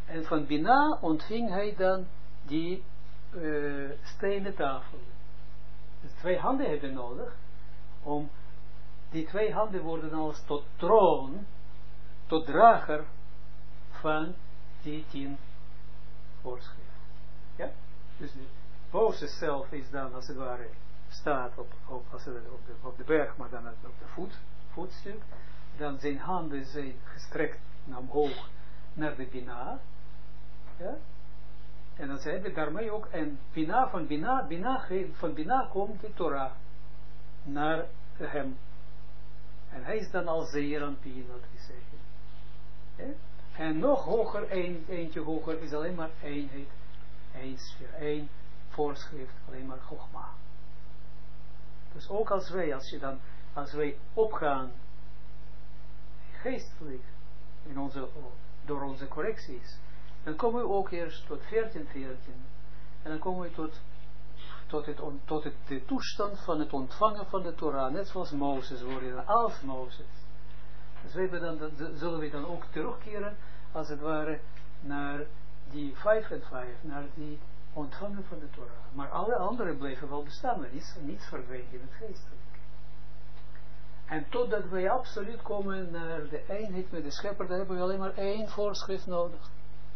En van Bina ontving hij dan die stenen tafel. Dus 2 handen hebben nodig, om die 2 handen worden als tot troon, tot drager van die 10 voorschriften. Ja? Dus de Mozes zelf is dan, als het ware, staat op de berg, maar dan op de voetstuk. Dan zijn handen zijn gestrekt naar omhoog, naar de Bina. Ja? En dan zei hij daarmee ook, en van Bina komt de Torah naar hem. En hij is dan als Zeer Anpin, wat we zeggen. Ja? En nog hoger, eentje hoger, is alleen maar eenheid. één voorschrift, alleen maar Chogma. Dus ook als wij opgaan, geestelijk, door onze correcties, dan komen we ook eerst tot 14. En dan komen we tot de toestand van het ontvangen van de Torah, net zoals Mozes worden, als Mozes. Dus zullen we dan ook terugkeren, als het ware, naar die 5 en 5, naar die ontvangen van de Torah. Maar alle anderen blijven wel bestaan, maar niets verdwijnt in het geestelijk. En totdat wij absoluut komen naar de eenheid met de schepper, dan hebben we alleen maar 1 voorschrift nodig.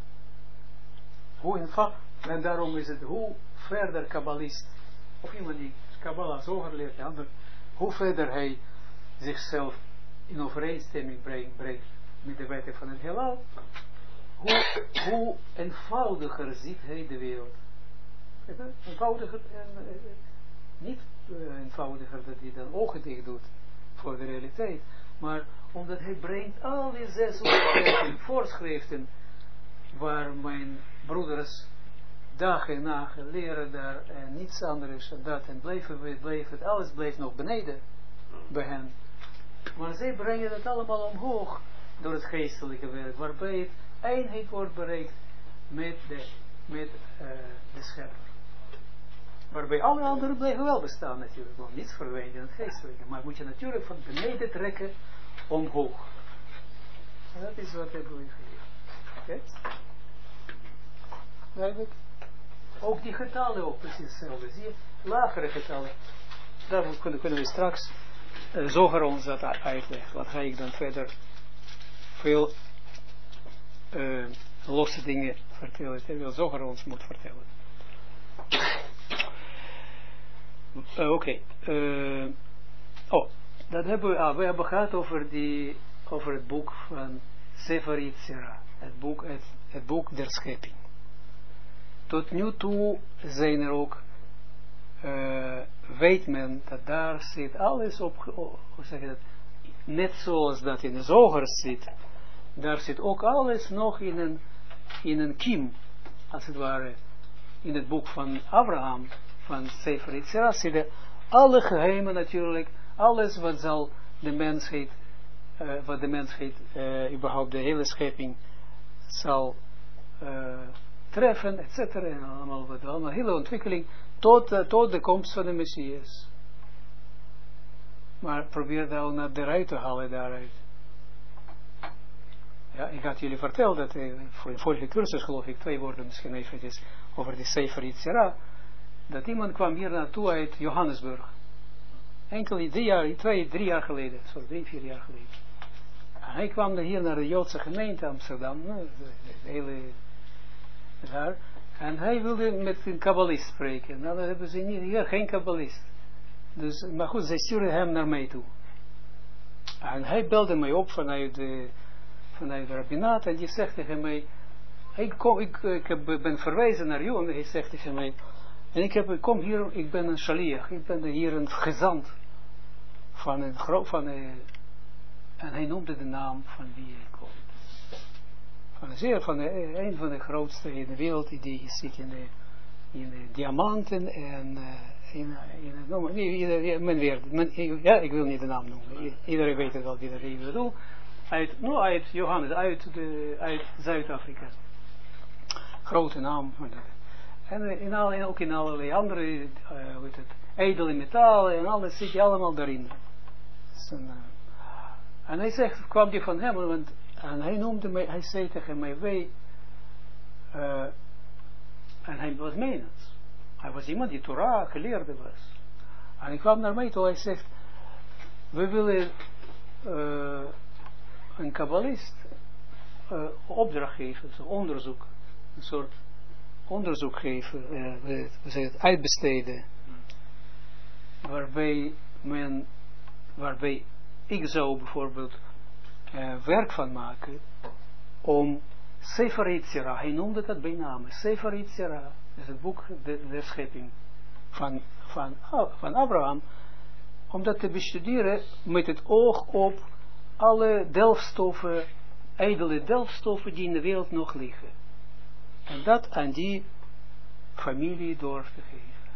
En daarom is het, hoe verder kabbalist, of iemand die Kabbalah zo leert, hoe verder hij zichzelf in overeenstemming brengt met de wetten van het heelal, hoe eenvoudiger ziet hij de wereld. Eenvoudiger en niet eenvoudiger dat hij dan ogen dicht doet voor de realiteit, maar omdat hij brengt al die 600 voorschriften waar mijn broeders dag en nacht leren daar en niets anders en dat en blijven alles blijft nog beneden bij hen. Maar zij brengen het allemaal omhoog door het geestelijke werk, waarbij het eenheid wordt bereikt met de schepper. Waarbij alle anderen blijven wel bestaan natuurlijk, want niets verdwijnt in het geestelijke, maar moet je natuurlijk van beneden trekken omhoog. En dat is wat hebben we geleerd. Oké? Duidelijk? Ook die getallen ook precies hetzelfde. Zie je? Lagere getallen. Daar kunnen we straks Zoger ons dat uitleggen. Wat ga ik dan verder veel losse dingen vertellen. Dat wil Zoger ons moet vertellen. Oké. Dat hebben we hebben gehad over het boek van Sefer Yetzirah. Het boek der schepping. Tot nu toe zijn er ook, weet men dat daar zit alles op, hoe zeg je dat, net zoals dat in de Zoger zit, daar zit ook alles nog in een kiem, als het ware, in het boek van Abraham, van Sefer Yetzirah, zitten alle geheimen natuurlijk, alles wat zal de mensheid, überhaupt de hele schepping zal treffen, etc. En allemaal hele ontwikkeling tot de komst van de Messias. Maar probeer dat nou eruit te halen daaruit. Ja, ik had jullie verteld dat voor de vorige cursus, geloof ik, 2 woorden misschien eventjes over die Sefer Yetzirah, dat iemand kwam hier naartoe uit Johannesburg. Enkele 3 jaar geleden, zo 3, 4 jaar geleden. En hij kwam hier naar de Joodse gemeente Amsterdam, de hele daar, en hij wilde met een kabbalist spreken. Nou, dat hebben ze niet, hier geen kabbalist. Dus, maar goed, zij sturen hem naar mij toe. En hij belde mij op vanuit de rabbinaat en die zegt tegen mij, ik ben verwezen naar jou, en hij zegt tegen mij, en ik kom hier, ik ben een shaliach, ik ben hier een gezant en hij noemde de naam van wie hij komt. Een van de grootste in de wereld, die zit in de diamanten en ik wil niet de naam noemen, iedereen weet het wel wie dat ik bedoel, uit Zuid-Afrika, grote naam van dat. En ook in allerlei andere, edele metalen en alles zit je allemaal daarin. En hij zegt, kwam die van hem, en hij noemde mij, hij zei tegen mij, en hij was menens. Hij was iemand die Torah geleerde was. En hij kwam naar mij toe, hij zegt, we willen een kabbalist opdracht geven, zo onderzoek, een soort onderzoek geven, we zeggen het, uitbesteden, waarbij ik zou bijvoorbeeld werk van maken om Sefer Yetzirah, hij noemde dat bij name, Sefer Yetzirah, dat is het boek de schepping van Abraham, om dat te bestuderen met het oog op alle delfstoffen, ijdele delfstoffen die in de wereld nog liggen. En dat aan die familie door te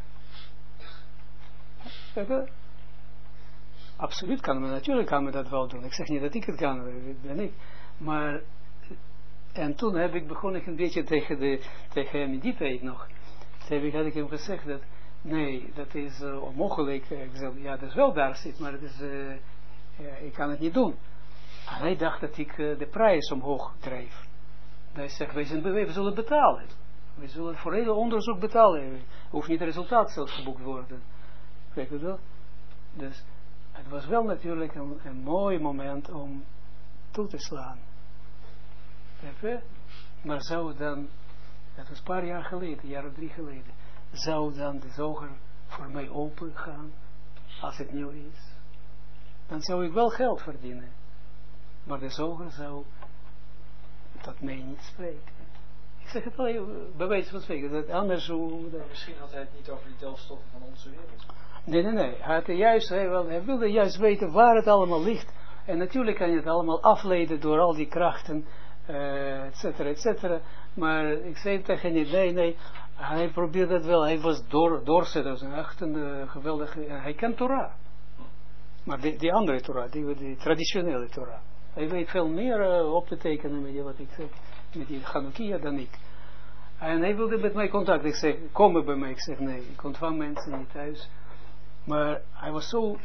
geven. Absoluut natuurlijk kan men dat wel doen. Ik zeg niet dat ik het kan, ben ik. Maar, en toen heb ik begonnen een beetje tegen hem in die tijd nog. Toen had ik hem gezegd dat, nee, dat is onmogelijk. Ik zei, ja, dat is wel daar zit, maar het is, ik kan het niet doen. En hij dacht dat ik de prijs omhoog drijf. Hij zegt, we zullen betalen. We zullen voor hele onderzoek betalen. Hoeft niet het resultaat zelfs geboekt worden. Kijk je wel? Dus het was wel natuurlijk een mooi moment om toe te slaan. Maar zou dan, dat was een paar jaar geleden, een jaar of 3 geleden, zou dan de zoger voor mij open gaan, als het nieuw is. Dan zou ik wel geld verdienen. Maar de zoger zou tot mij niet spreken. Ik zeg het wel, bij wijze van spreken, dat anders zo... Misschien had hij het niet over die delfstoffen van onze wereld. Nee. Hij wilde juist weten waar het allemaal ligt. En natuurlijk kan je het allemaal afleiden door al die krachten, et cetera. Maar ik zei tegen hem, nee. Hij probeerde het wel. Hij was doorzetter. Echt een geweldige... Hij kent Torah. Maar die andere Torah, die traditionele Torah. Hij weet veel meer op te tekenen met wat ik zeg, met die Chanukia dan ik. En hij wilde met mij contact. Ik zeg, kom bij mij. Ik zeg, nee, ik ontvang mensen niet thuis. Maar hij was zo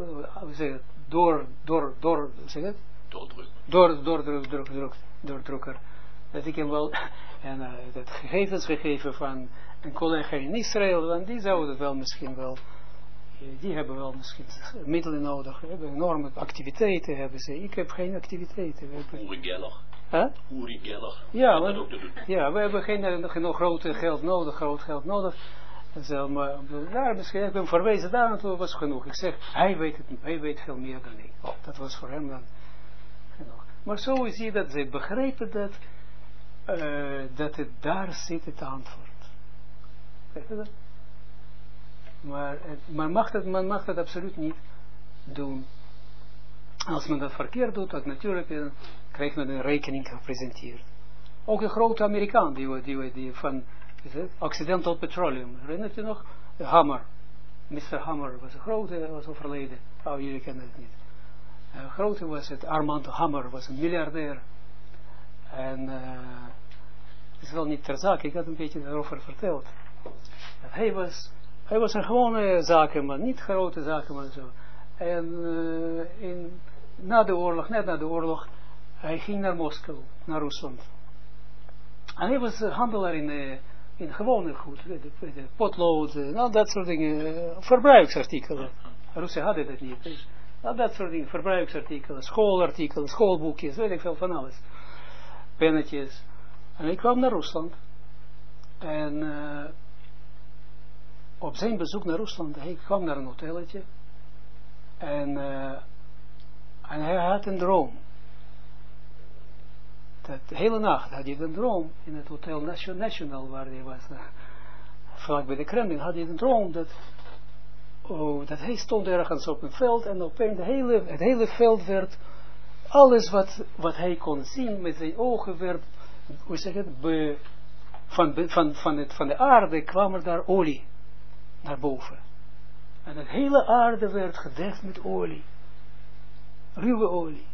doordrukker. Dat ik hem wel, en dat gegevens gegeven van een collega in Israël, want die zouden het wel misschien wel, die hebben wel misschien middelen nodig, hebben enorme activiteiten, hebben ze. Ik heb geen activiteiten. Uri Geller. Huh? Uri Geller. Ja, we hebben geen groot geld nodig. Maar daar misschien heb ik hem verwezen daar naartoe, was genoeg. Ik zeg, hij weet het niet, hij weet veel meer dan ik. Dat was voor hem dan genoeg. Maar zo zie je dat ze begrijpen dat het daar zit, het antwoord. Kijk je dat? Maar men mag dat absoluut niet doen. Als men dat verkeerd doet, dan natuurlijk krijgt men een rekening gepresenteerd. Ook de grote Amerikaan, die van Occidental Petroleum, herinnert je nog? Hammer. Mr. Hammer was een grote, was overleden. Oh, jullie kennen het niet. Een grote was het, Armand Hammer was een miljardair. En het is wel niet ter zake, ik had een beetje daarover verteld. Hij was een gewone zakenman, niet grote zakenman zo. En net na de oorlog, hij ging naar Moskou, naar Rusland. En hij was handelaar in gewone goed, de potlood, al dat soort dingen, verbruiksartikelen. Russen hadden dat niet. Dus, al dat soort dingen, verbruiksartikelen, schoolartikelen, schoolboekjes, weet ik veel van alles. Pennetjes. En hij kwam naar Rusland. En op zijn bezoek naar Rusland, hij kwam naar een hotelletje. En hij had een droom. De hele nacht had hij een droom in het Hotel National waar hij was. Vlak bij de Kremlin had hij een droom dat hij stond ergens op een veld en opeens het hele veld werd, alles wat hij kon zien met zijn ogen werd, hoe zeg het, van de aarde kwam er daar olie naar boven. En de hele aarde werd gedekt met olie. Ruwe olie.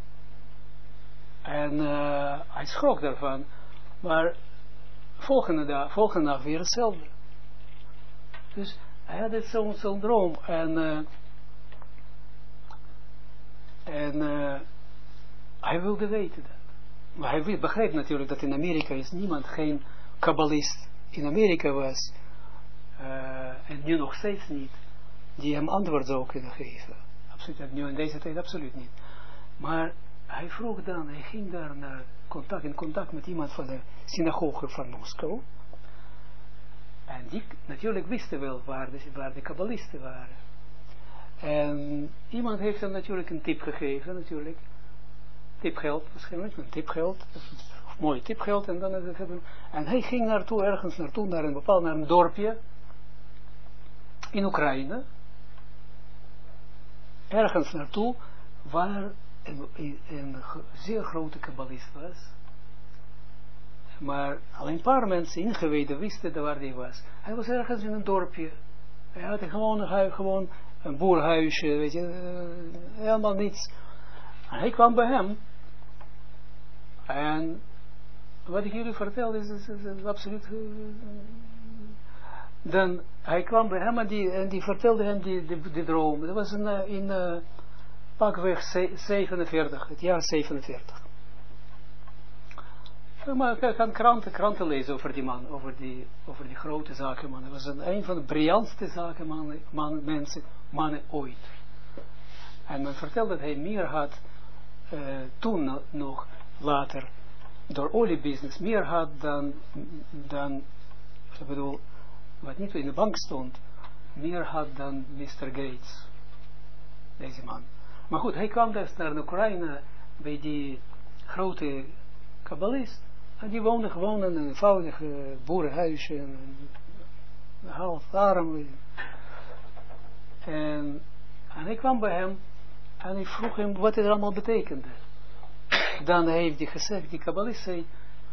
En hij schrok daarvan. Maar volgende dag weer hetzelfde. Dus hij had zo'n droom. En hij wilde weten dat. Maar hij begreep natuurlijk dat in Amerika is niemand geen kabbalist in Amerika was, en nu nog steeds niet, die hem antwoord zou kunnen geven. Absoluut, nu in deze tijd absoluut niet. Maar hij vroeg dan, hij ging daar naar in contact met iemand van de synagoge van Moskou. En die natuurlijk wisten wel waar de kabbalisten waren. En iemand heeft hem natuurlijk een tip gegeven, natuurlijk. Tipgeld, waarschijnlijk, een tipgeld. Mooi tipgeld. En hij ging ergens naartoe, naar een dorpje. In Oekraïne. Ergens naartoe, waar een zeer grote kabbalist was. Maar alleen een paar mensen ingewijden wisten waar hij was. Hij was ergens in een dorpje. Hij had gewoon een boerhuisje, weet je, helemaal niets. En hij kwam bij hem. En wat ik jullie vertel is absoluut... Dan, hij kwam bij hem en die vertelde hem die droom. Dat was in pakweg 47, het jaar 47. Maar ik kan kranten lezen over die man, over die grote zakenman. Hij was een van de briljantste mannen ooit. En men vertelde dat hij meer had, toen nog later, door oliebusiness, meer had dan ik bedoel, wat niet in de bank stond, meer had dan Mr. Gates. Deze man. Maar goed, hij kwam dus naar Oekraïne bij die grote kabbalist. En die woonde gewoon in een eenvoudig boerenhuisje, half arm. En hij kwam bij hem en ik vroeg hem wat het allemaal betekende. Dan heeft hij gezegd, die kabbalist zei,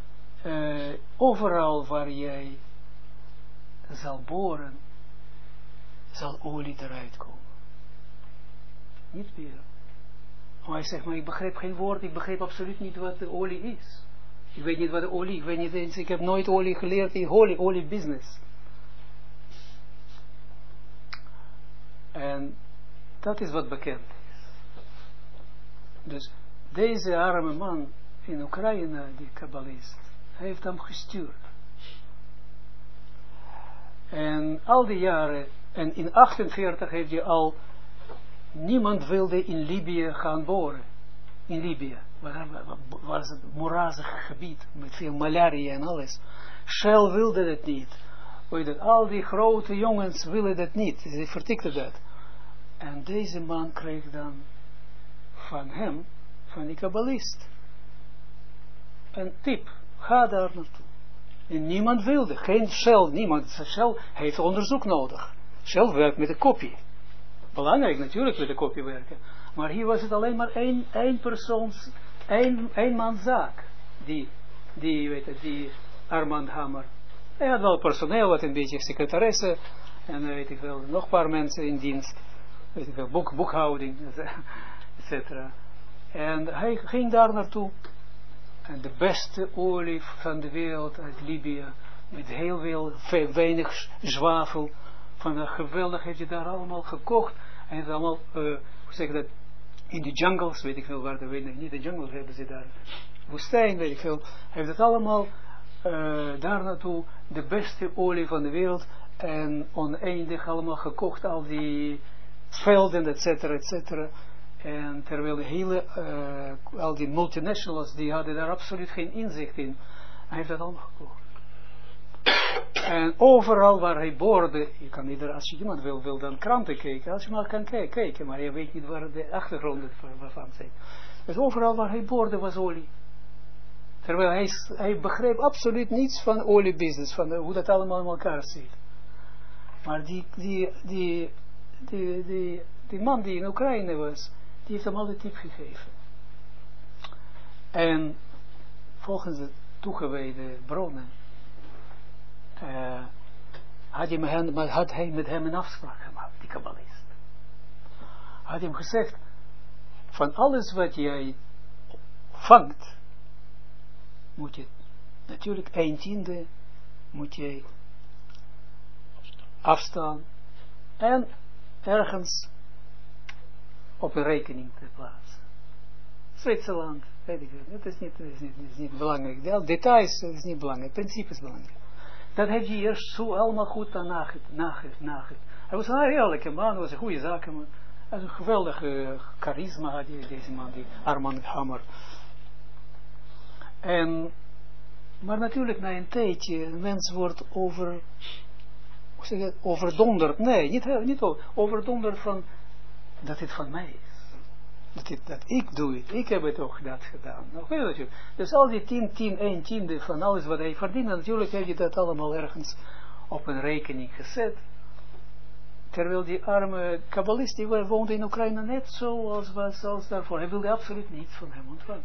overal waar jij zal boren, zal olie eruit komen. Niet meer. Maar hij zegt, maar ik begreep geen woord, ik begreep absoluut niet wat de olie is. Ik weet niet wat de olie, ik weet niet eens, ik heb nooit olie geleerd in olie business. En dat is wat bekend is. Dus deze arme man in Oekraïne, die kabbalist, heeft hem gestuurd. En al die jaren, en in 48 heeft hij al, niemand wilde in Libië gaan boren. In Libië. Was het moerazig gebied, met veel malaria en alles. Shell wilde dat niet. Al die grote jongens willen dat niet. Ze vertikten dat. En deze man kreeg dan van hem, van die kabbalist, een tip. Ga daar naartoe. En niemand wilde. Geen Shell, niemand. Shell heeft onderzoek nodig. Shell werkt met een kopie. Belangrijk natuurlijk met een kopie werken. Maar hier was het alleen maar één persoons, één manszaak. Die Armand Hammer. Hij had wel personeel, wat een beetje secretaresse. En weet ik wel, nog een paar mensen in dienst. Weet ik wel, boekhouding, etc. En hij ging daar naartoe. En de beste olie van de wereld uit Libië. Met heel weinig zwavel. Van geweldig heeft hij daar allemaal gekocht. En heeft allemaal, hoe zeg ik dat, in de jungles, weet ik veel waar, niet de jungles hebben ze daar. Woestijn, weet ik veel. Heeft het allemaal daar naartoe, de beste olie van de wereld. En oneindig allemaal gekocht, al die velden, et cetera. En terwijl de hele, al die multinationals, die hadden daar absoluut geen inzicht in. Hij heeft dat allemaal gekocht. En overal waar hij boorde, je kan niet, als je iemand wil dan kranten kijken, als je maar kan kijken, maar je weet niet waar de achtergronden van zijn. Dus overal waar hij boorde was olie. Terwijl hij begreep absoluut niets van oliebusiness, van hoe dat allemaal in elkaar zit. Maar die man die in Oekraïne was, die heeft hem al de tip gegeven. En volgens de toegewijde bronnen, had hij met hem een afspraak gemaakt, die kabbalist. Had hem gezegd, van alles wat jij vangt, moet je natuurlijk 1/10 moet je afstaan en ergens op een rekening te plaatsen. Zwitserland, weet ik niet. Het is niet belangrijk. De details is niet belangrijk. Het principe is belangrijk. Dat heeft hij eerst zo allemaal goed aan nagedacht. Hij was een heerlijke man, was een goede zakenman. Hij had een geweldige charisma, had deze man, die Armand Hammer. Maar natuurlijk na een tijdje, een mens wordt overdonderd. Nee, niet overdonderd van dat het van mij is. Dat ik doe het. Ik heb het ook dat gedaan. Dus al die 1 tiende van alles wat hij verdient, natuurlijk heb je dat allemaal ergens op een rekening gezet. Terwijl die arme kabbalist, die woonde in Oekraïne net zoals daarvoor. Hij wilde absoluut niets van hem ontvangen.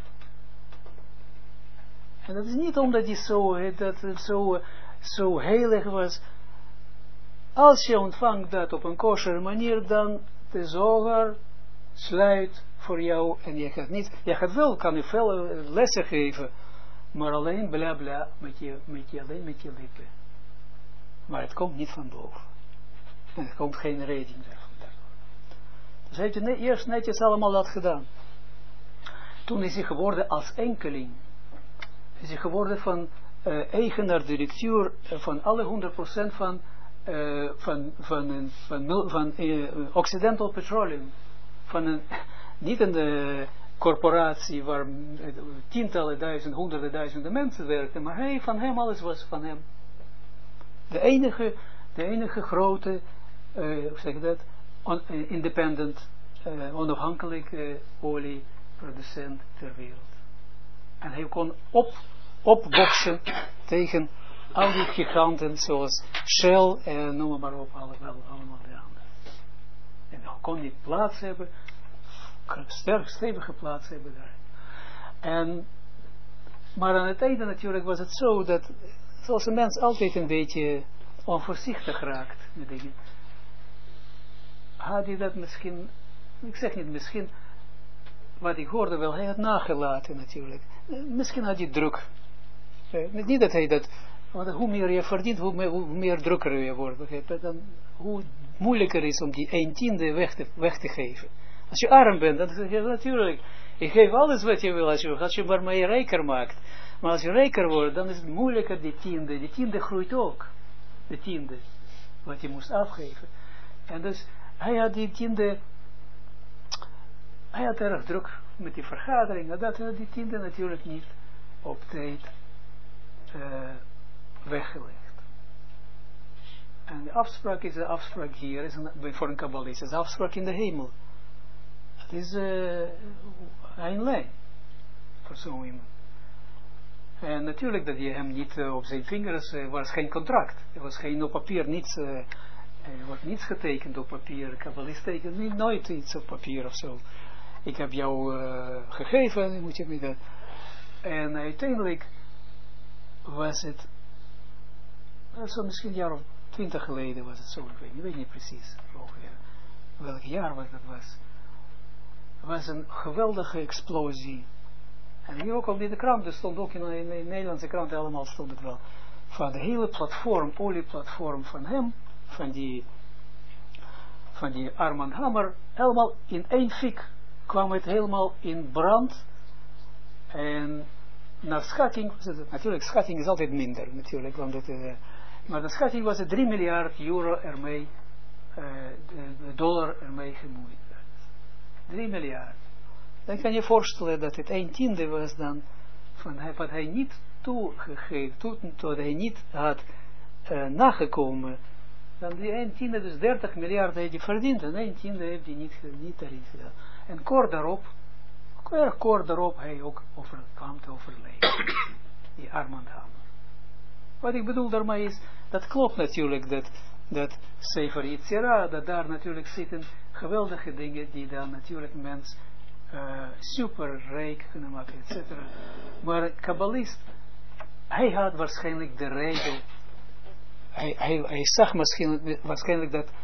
En dat is niet omdat hij zo heilig was. Als je ontvangt dat op een kosher manier, dan de zoger sluit voor jou en je kan je veel lessen geven, maar alleen bla bla met je lippen. Maar het komt niet van boven. En er komt geen reding daarvoor. Dus heeft hij eerst netjes allemaal dat gedaan. Toen is hij geworden als enkeling. Is hij geworden van eigenaar, directeur van alle 100% van Occidental Petroleum. Niet een corporatie waar tientallen duizenden, honderden duizenden mensen werkten, maar van hem, alles was van hem. De enige grote, hoe zeg ik dat, independent, onafhankelijke olieproducent ter wereld. En hij kon opboksen tegen al die giganten zoals Shell en noem maar op, allemaal de anderen. En hij kon niet plaats hebben, stevige plaats hebben daar. Maar aan het einde natuurlijk was het zo dat, zoals een mens altijd een beetje onvoorzichtig raakt met dingen, had hij dat misschien, ik zeg niet misschien, wat ik hoorde wel, hij had nagelaten natuurlijk. Misschien had hij druk. Niet dat hij dat, want hoe meer je verdient, hoe meer drukker je wordt. Dan, hoe moeilijker is om die 1/10 weg te geven. Als je arm bent, dan zeg je natuurlijk, je geeft alles wat je wil, als je maar mee rijker maakt. Maar als je rijker wordt, dan is het moeilijker die 10e. Die 10e groeit ook. De 10e. Wat je moest afgeven. En dus, hij had die 10e, hij had erg druk met die vergaderingen. Dat had die 10e natuurlijk niet op tijd weggelegd. En de afspraak is de afspraak hier, voor een kabbalist, is de afspraak in de hemel. Het is een lijn voor zo iemand. En natuurlijk dat je hem niet op zijn vingers, was geen contract. Er was geen op papier niets, er wordt niets getekend op papier. Kabbalist tekent nooit iets op papier of zo. Ik heb jou gegeven, moet je me dat. En uiteindelijk was het, zo misschien een jaar of 20 geleden was het zo, ik weet niet precies welk jaar dat was. Er was een geweldige explosie. En hier ook al in de krant, er stond ook in de Nederlandse krant, allemaal stond het wel, van de hele platform, olieplatform van hem, van die Armand Hammer, helemaal in één fik kwam het helemaal in brand. En naar schatting, natuurlijk schatting is altijd minder natuurlijk, want maar de schatting was het 3 miljard euro ermee, dollar ermee gemoeid werd. 3 miljard. Dan kan je voorstellen dat het 1/10 was dan van wat hij niet toegegeven, wat hij niet had nagekomen. Dan die 1/10, dus 30 miljard heeft hij verdiend en 1/10 heeft hij niet erin gedaan. En kort daarop hij ook kwam te overleven. Die Armand Hammer. Wat ik bedoel daarmee is, dat klopt natuurlijk dat Sefer Yetzirah, dat daar natuurlijk zitten geweldige dingen die dan natuurlijk mens super rijk kunnen maken, etc. Maar kabbalist, hij had waarschijnlijk de regel, hij zag waarschijnlijk dat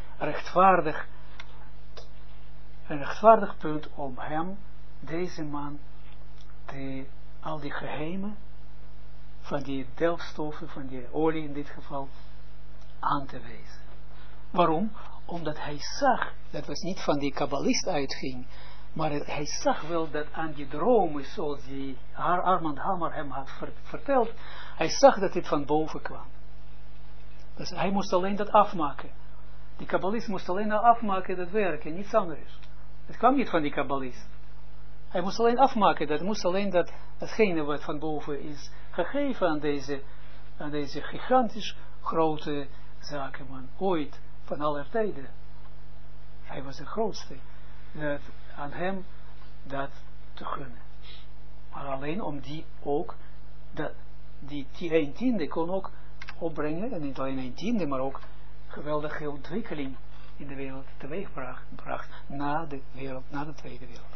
een rechtvaardig punt om hem, deze man, al die geheimen van die delfstoffen, van die olie in dit geval, aan te wijzen. Waarom? Omdat hij zag, dat was niet van die kabbalist uitging, Maar hij zag wel dat aan die dromen, zoals die Armand Hammer hem had verteld, hij zag dat dit van boven kwam. Dus hij moest alleen dat afmaken. Die kabbalist moest alleen afmaken dat werk en niets anders. Het kwam niet van die kabbalist. Hij moest alleen afmaken, dat moest alleen datgene wat van boven is gegeven aan deze gigantisch grote zakenman, ooit, van aller tijden. Hij was de grootste, aan hem dat te gunnen. Maar alleen om die ook, die 1/10 kon ook opbrengen, en niet alleen 1/10, maar ook geweldige ontwikkeling in de wereld teweegbracht na de Tweede Wereldoorlog.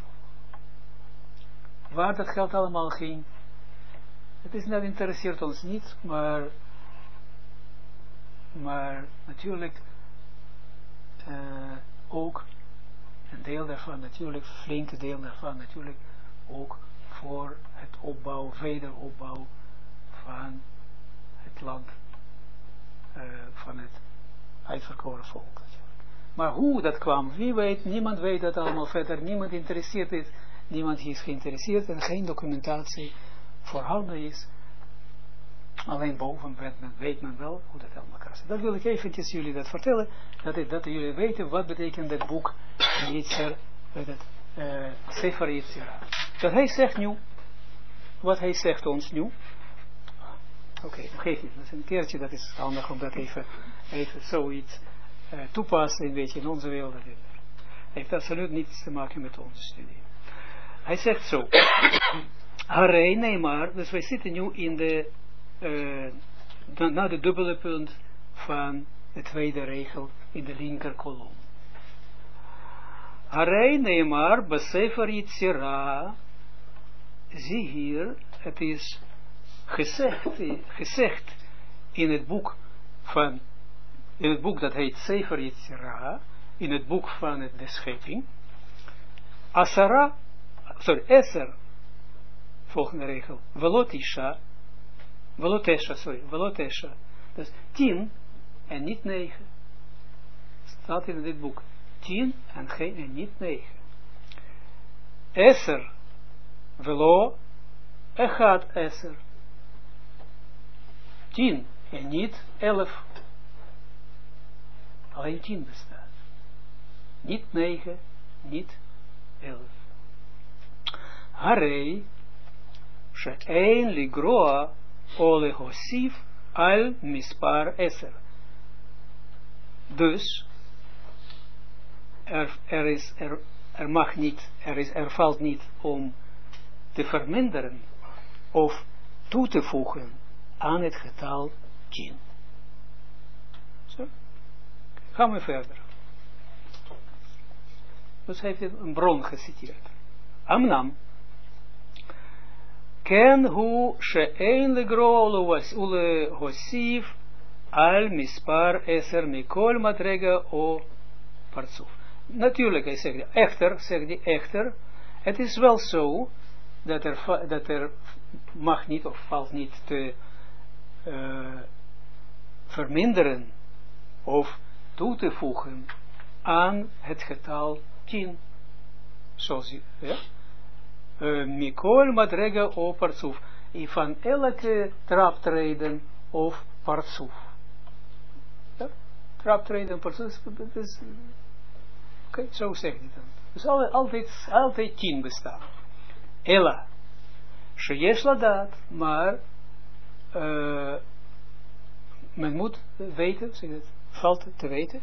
Waar dat geld allemaal ging, het interesseert ons niet, maar natuurlijk ook een deel daarvan, natuurlijk, flinke deel daarvan, natuurlijk ook voor het wederopbouw van het land, van het uitverkoren volk. Maar hoe dat kwam, wie weet, niemand weet dat allemaal verder, niemand interesseert het, niemand is geïnteresseerd en geen documentatie voorhanden is. Alleen boven weet men wel hoe dat allemaal kan. Dat wil ik eventjes jullie dat vertellen, dat jullie weten wat betekent dat boek Yetzer, Sefer Yetzirah. Dat hij zegt nu, wat hij zegt ons nu. Oké, geef niet, dat is een keertje, dat is handig om dat even zoiets toepassen, een beetje in onze wereld. Het heeft absoluut niets te maken met onze studie. Hij zegt zo, Harei Neymar, dus wij zitten nu in na de dubbele punt van de tweede regel in de linker kolom. Harei Neymar, Besefer Yetzirah, zie hier, het is gezegd in het boek dat heet Sefer Yetzirah, in het boek van de schepping, Eser, volgende regel, Velotesha, dus 10 en niet 9, staat in dit boek, 10 en niet 9. Eser, Velo, Echad Eser, 10 en niet 11. Alleen 10 bestaat. Niet 9, niet 11. Harei, she'ein ligroa ole hosif al mispar eser. Dus, er valt niet om te verminderen of toe te voegen aan het getal 10. Zo. Gaan we verder. Dus heeft hij een bron geciteerd. Amnam. Ken hu she'ein legro ule hosif al mispar eser mikol madrega o partsuf. Natuurlijk, hij zegt echter, het is wel zo dat er mag niet of valt niet te verminderen of toe te voegen aan het getal 10. Zoals, ja? Mikol madrega o partsuf. Van elke traptreden of partsuf. Ja? Traptreden, partsuf. Oké, zo zeg je dan. Dus altijd 10 bestaan. Ella. Sheyesh ladat, maar men moet weten, zeg het, valt te weten,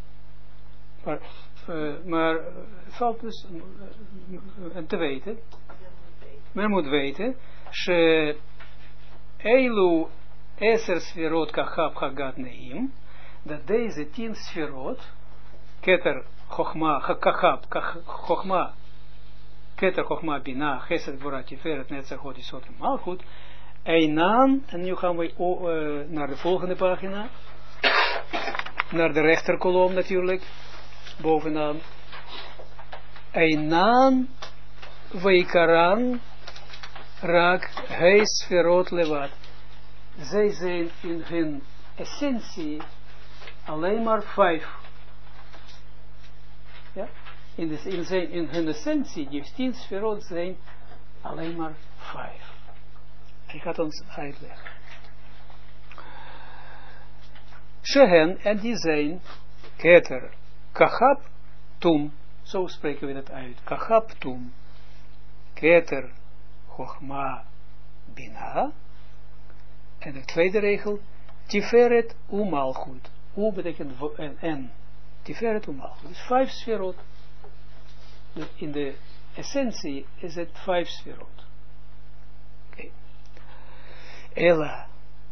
maar valt dus te weten, men moet weten, she eilu eser sferot kachab hagat neim, dat deze 10 sferot, keter chochma, chochma, keter chochma bina, chesed gvura tiferet netzach hod yesod malchut, Einan, en nu gaan we naar de volgende pagina, naar de rechterkolom natuurlijk, bovenaan. Einan, Veikaran, Rak, Heis, Verot, Levat. Zij zijn in hun essentie alleen maar 5. Ja? in hun essentie, die 10 sferot zijn alleen maar 5. Hij gaat ons uitleggen. Shehen, en die zijn keter, kachab, tum, zo spreken we dat uit, kachab, tum, keter, chochma, bina, en de tweede regel, tiferet, umalchut, u betekent en, tiferet, umalchut, dus 5 sferot, in de essentie is het 5 sferot. Oké. Ela,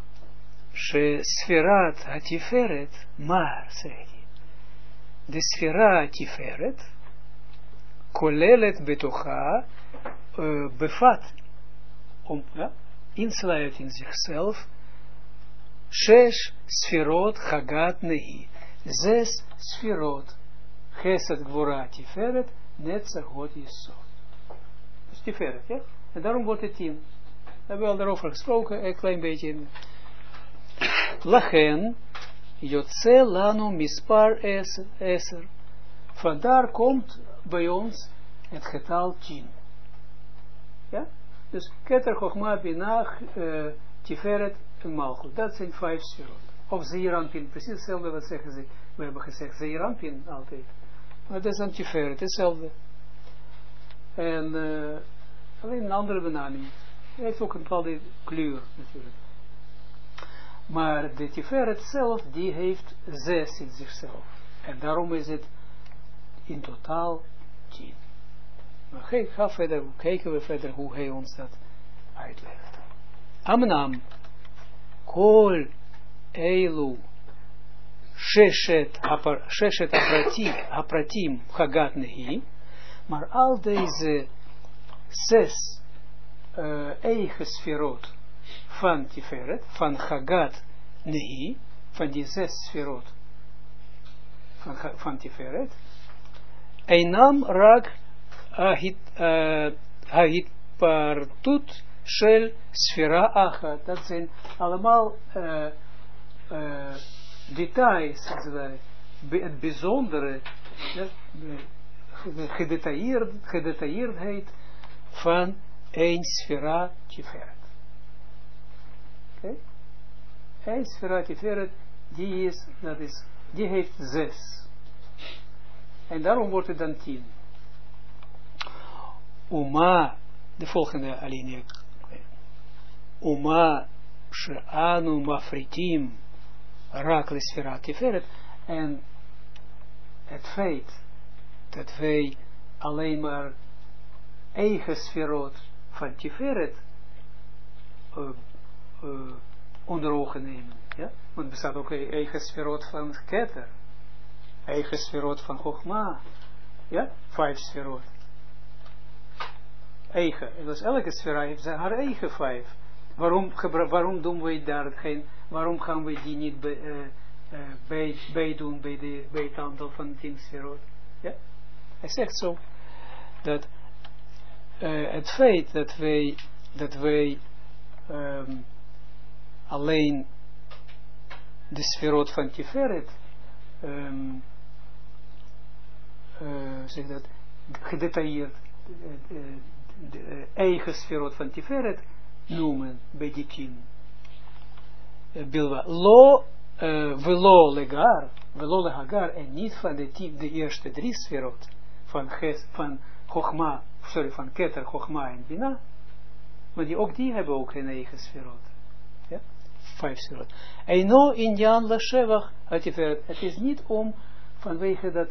sferat hatiferet, maar, zegt hij, de sfera hatiferet, kolelet betocha, bevat, insluit in zichzelf, 6 sferot chagat nehi, 6 sferot, chesed gvora tiferet, netzach hod yesod. Dus tiferet, ja? En daarom wordt het 10. We hebben al daarover gesproken, een klein beetje. Lachen, yotze lanu mispar eser. Vandaar komt bij ons het getal 10. Ja? Dus keter, chochma, binach, tiferet en malchut. Dat zijn 5 sferot. Of zeeranpin, precies hetzelfde wat zeggen ze. We hebben gezegd zeeranpin altijd. Maar dat is een tiferet, hetzelfde. En alleen een andere benaming. Hij heeft ook een bepaalde kleur natuurlijk. Maar de tiferet zelf, die heeft 6 in zichzelf. En daarom is het in totaal 10. Maar ga verder, kijken we verder hoe hij ons dat uitlegt. Amnam, kol eilu, sheshet apratim chagat nehi, maar al deze 6 eigen sferot van tiferet, van chagat nehi, van die 6 sferot van tiferet, einam rak ahit partut shel sfera achat. Dat zijn allemaal details, het bijzondere, gedetailleerdheid van één sfera tiferet. Okay? Één sfera tiferet, die heeft 6. En daarom wordt het dan 10. Uma, de volgende alinea. Uma she'anu mafritim rak le sfera tiferet. En het feit dat wij alleen maar eigen sferot van tiferet onder ogen nemen. Ja? Want er bestaat ook eigen sferot van keter. Eigen sferot van chochma. Ja? 5 sferot. Eigen. En dus elke sfera heeft haar eigen 5. Waarom doen wij daar geen, waarom gaan we die niet bijdoen bij het aantal van 10 sferot? Ja? Hij zegt zo, dat het feit dat wij alleen de sferot van tiferet zeg dat, gedetailleerd de eigen sferot van tiferet noemen bij die 10. Bilwa. Velo legar en niet van de eerste 3 sferot van Chochma, van Keter, Chochma en Bina. Maar die hebben ook een eigen sferot. Ja? 5 sferot. Eino injan la shevach hatiferet. Het is niet om vanwege dat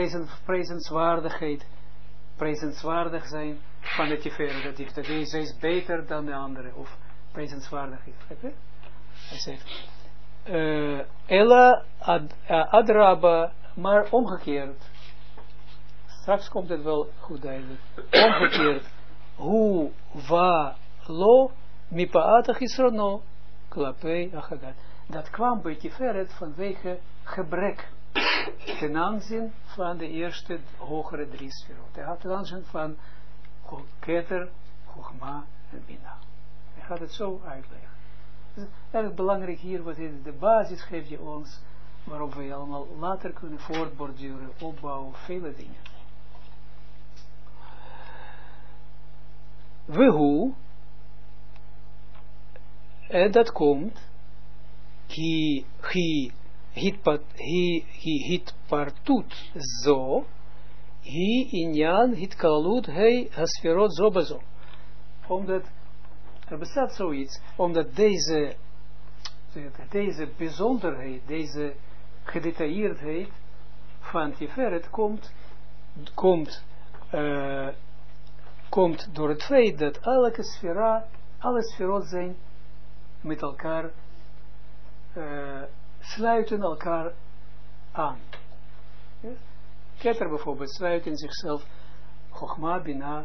prijzenswaardig zijn van de tiferet. Dat deze is beter dan de andere. Of prijzenswaardig is. Hij zegt Ella adraba, maar omgekeerd. Straks komt het wel goed duidelijk. Omgekeerd. Hu va lo mipaatach isrono klapei achagat. Dat kwam bij tiferet vanwege gebrek ten aanzien van de eerste hogere 3 sferot. Hij had ten aanzien van Keter, Chochma en Bina. Hij gaat het zo uitleggen. Het is erg belangrijk hier, wat is de basis geeft je ons, waarop we allemaal later kunnen voortborduren, opbouwen, vele dingen. wehu, en dat komt, he hitpartut zo, he inyan hitkalalut he hasferot zo bezo. Omdat, er bestaat zoiets, omdat deze bijzonderheid, deze gedetailleerdheid van Tiferet komt door het feit dat alle sferot zijn met elkaar, sluiten elkaar aan. Yes? Keter bijvoorbeeld sluit in zichzelf Chochma, Bina,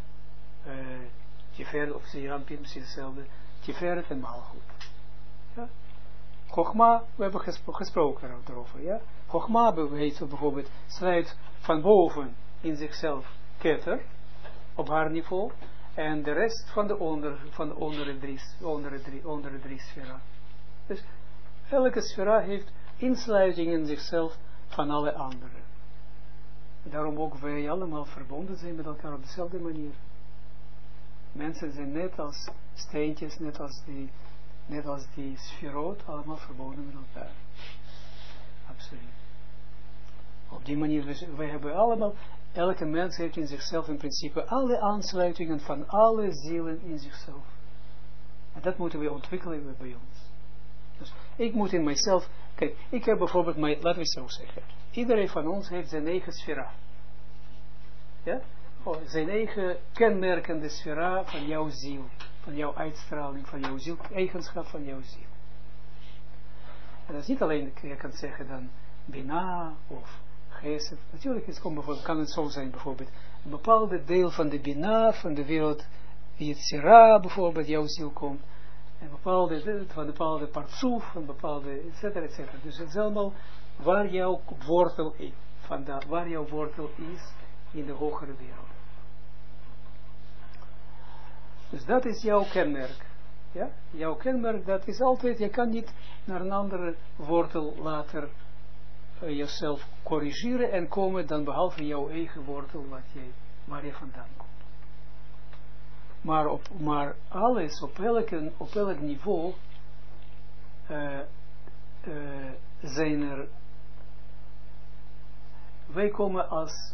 Tiferet of Zeerampin, precies hetzelfde, Tiferet en Malchut. Ja? Chochma, we hebben gesproken erover. Ja? Chochma bijvoorbeeld sluit van boven in zichzelf Keter, op haar niveau, en de rest van de onder de drie sfera. Dus elke sfera heeft insluiting in zichzelf van alle anderen. Daarom ook wij allemaal verbonden zijn met elkaar op dezelfde manier. Mensen zijn net als steentjes, net als die sferoot, allemaal verbonden met elkaar. Absoluut. Op die manier, wij hebben allemaal, elke mens heeft in zichzelf in principe alle aansluitingen van alle zielen in zichzelf. En dat moeten we ontwikkelen bij ons. Dus ik moet in mijzelf, kijk, ik heb bijvoorbeeld, laten we zo zeggen, iedereen van ons heeft zijn eigen sfera. Ja? Zijn eigen kenmerkende sfera van jouw ziel, van jouw uitstraling, van jouw ziel, eigenschap van jouw ziel. En dat is niet alleen, je kan zeggen dan, Bina of Gesed. Natuurlijk kan het zo zijn, bijvoorbeeld, een bepaalde deel van de Bina, van de wereld, Yetzira, bijvoorbeeld, jouw ziel komt, en van een bepaalde partsoef, van bepaalde, et cetera. Dus het is allemaal waar jouw wortel is, waar jouw wortel is in de hogere wereld. Dus dat is jouw kenmerk. Ja? Jouw kenmerk, dat is altijd, je kan niet naar een andere wortel later jezelf corrigeren en komen dan behalve jouw eigen wortel waar je vandaan komt. Maar alles op elk niveau zijn er, wij komen als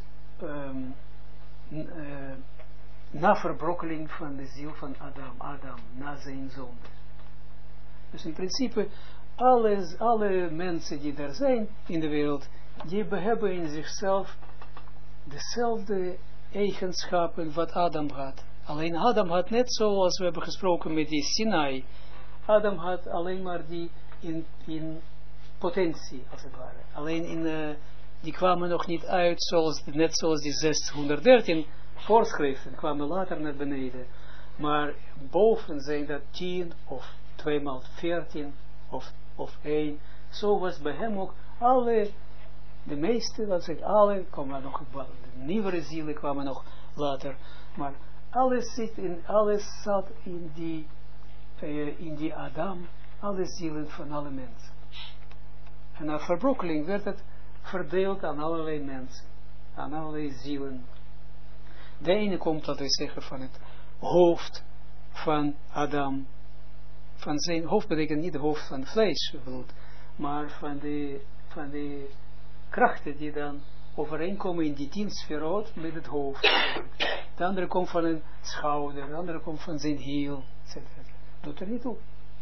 na verbrokkeling van de ziel van Adam, na zijn zonde. Dus in principe, alle mensen die er zijn in de wereld, die hebben in zichzelf dezelfde eigenschappen wat Adam had. Alleen Adam had net zoals we hebben gesproken met die Sinai. Adam had alleen maar die in potentie, als het ware. Alleen die kwamen nog niet uit, net zoals die 613 voorschriften kwamen later naar beneden. Maar boven zijn dat 10 of 2 maal 14 of 1. Zo was bij hem ook de meeste, dat zegt alle, kwamen nog, de nieuwere zielen kwamen nog later. Maar alles zat in die Adam, alle zielen van alle mensen. En na verbrokkeling werd het verdeeld aan allerlei mensen, aan allerlei zielen. De ene komt, dat we zeggen, van het hoofd van Adam. Van zijn hoofd betekent niet het hoofd van vlees, maar van de krachten die dan overeenkomen in die 10 sferot met het hoofd. De andere komt van een schouder, de andere komt van zijn hiel, etc. Doet er niet toe.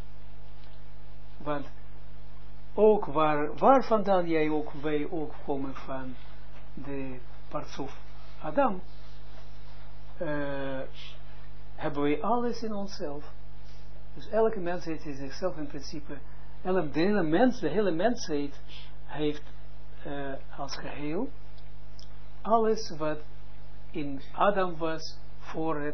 Want ook waar vandaan wij ook komen van de partsoef Adam, hebben wij alles in onszelf. Dus elke mens heeft in zichzelf in principe, de hele mensheid heeft als geheel alles wat in Adam was voor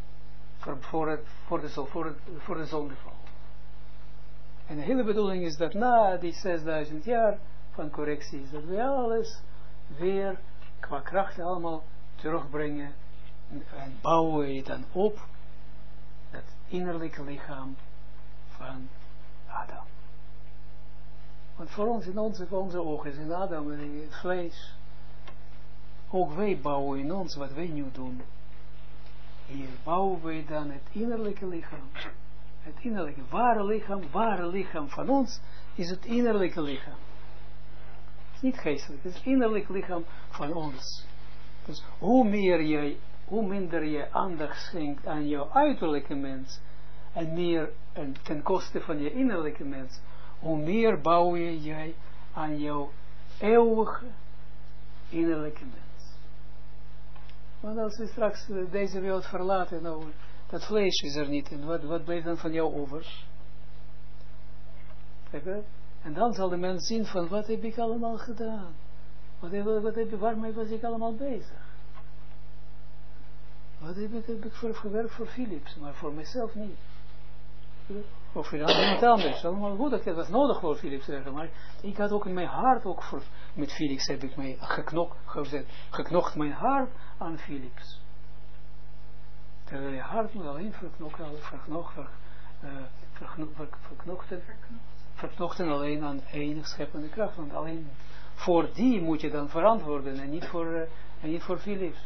de zondeval. En de hele bedoeling is dat na die 6000 jaar van correctie, is dat we alles weer qua kracht allemaal terugbrengen en bouwen je dan op dat innerlijke lichaam van Adam. Want voor ons, voor onze ogen is in Adam het vlees. Ook wij bouwen in ons wat wij nu doen. hier bouwen wij dan het innerlijke lichaam. Het innerlijke, ware lichaam van ons is het innerlijke lichaam. Het is niet geestelijk, het is het innerlijke lichaam van ons. Dus hoe minder je aandacht schenkt aan jouw uiterlijke mens, en meer ten koste van je innerlijke mens, hoe meer bouw jij aan jouw eeuwige innerlijke mens. Want als we straks deze wereld verlaten, nou, dat vlees is er niet, en wat blijft dan van jou over? En dan zal de mens zien van, wat heb ik allemaal gedaan? Waarmee was ik allemaal bezig? Wat heb ik gewerkt voor Philips, maar voor mezelf niet. Of voor iemand anders. Allemaal goed, dat was nodig voor Philips, maar ik had ook in mijn hart, met Philips heb ik mij geknocht mijn hart aan Philips. Terwijl je hart moet alleen verknochten alleen aan enig scheppende kracht, want alleen voor die moet je dan verantwoorden en niet voor Philips.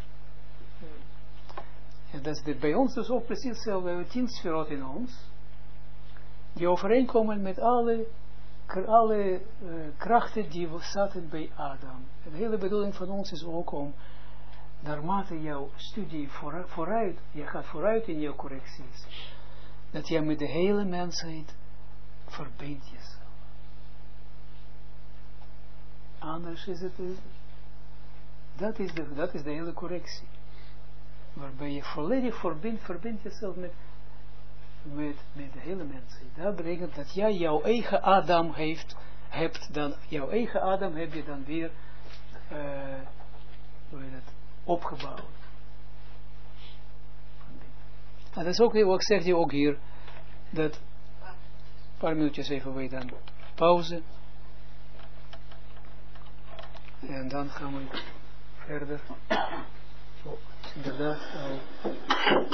En dat is bij ons dus ook precies hetzelfde. We hebben 10 sferot in ons, die overeenkomen met alle krachten die zaten bij Adam. De hele bedoeling van ons is ook om, naarmate jouw studie vooruit, je gaat vooruit in jouw correcties, dat je met de hele mensheid verbindt jezelf. Anders is het, dat is de hele correctie. Waarbij je volledig verbindt jezelf met de hele mensheid. Dat betekent dat jij jouw eigen Adam hebt dan, jouw eigen Adam heb je dan weer opgebouwd. En dat is ook, wat zegt hij ook hier, dat, een paar minuutjes even wij dan pauze. En dan gaan we verder. Inderdaad,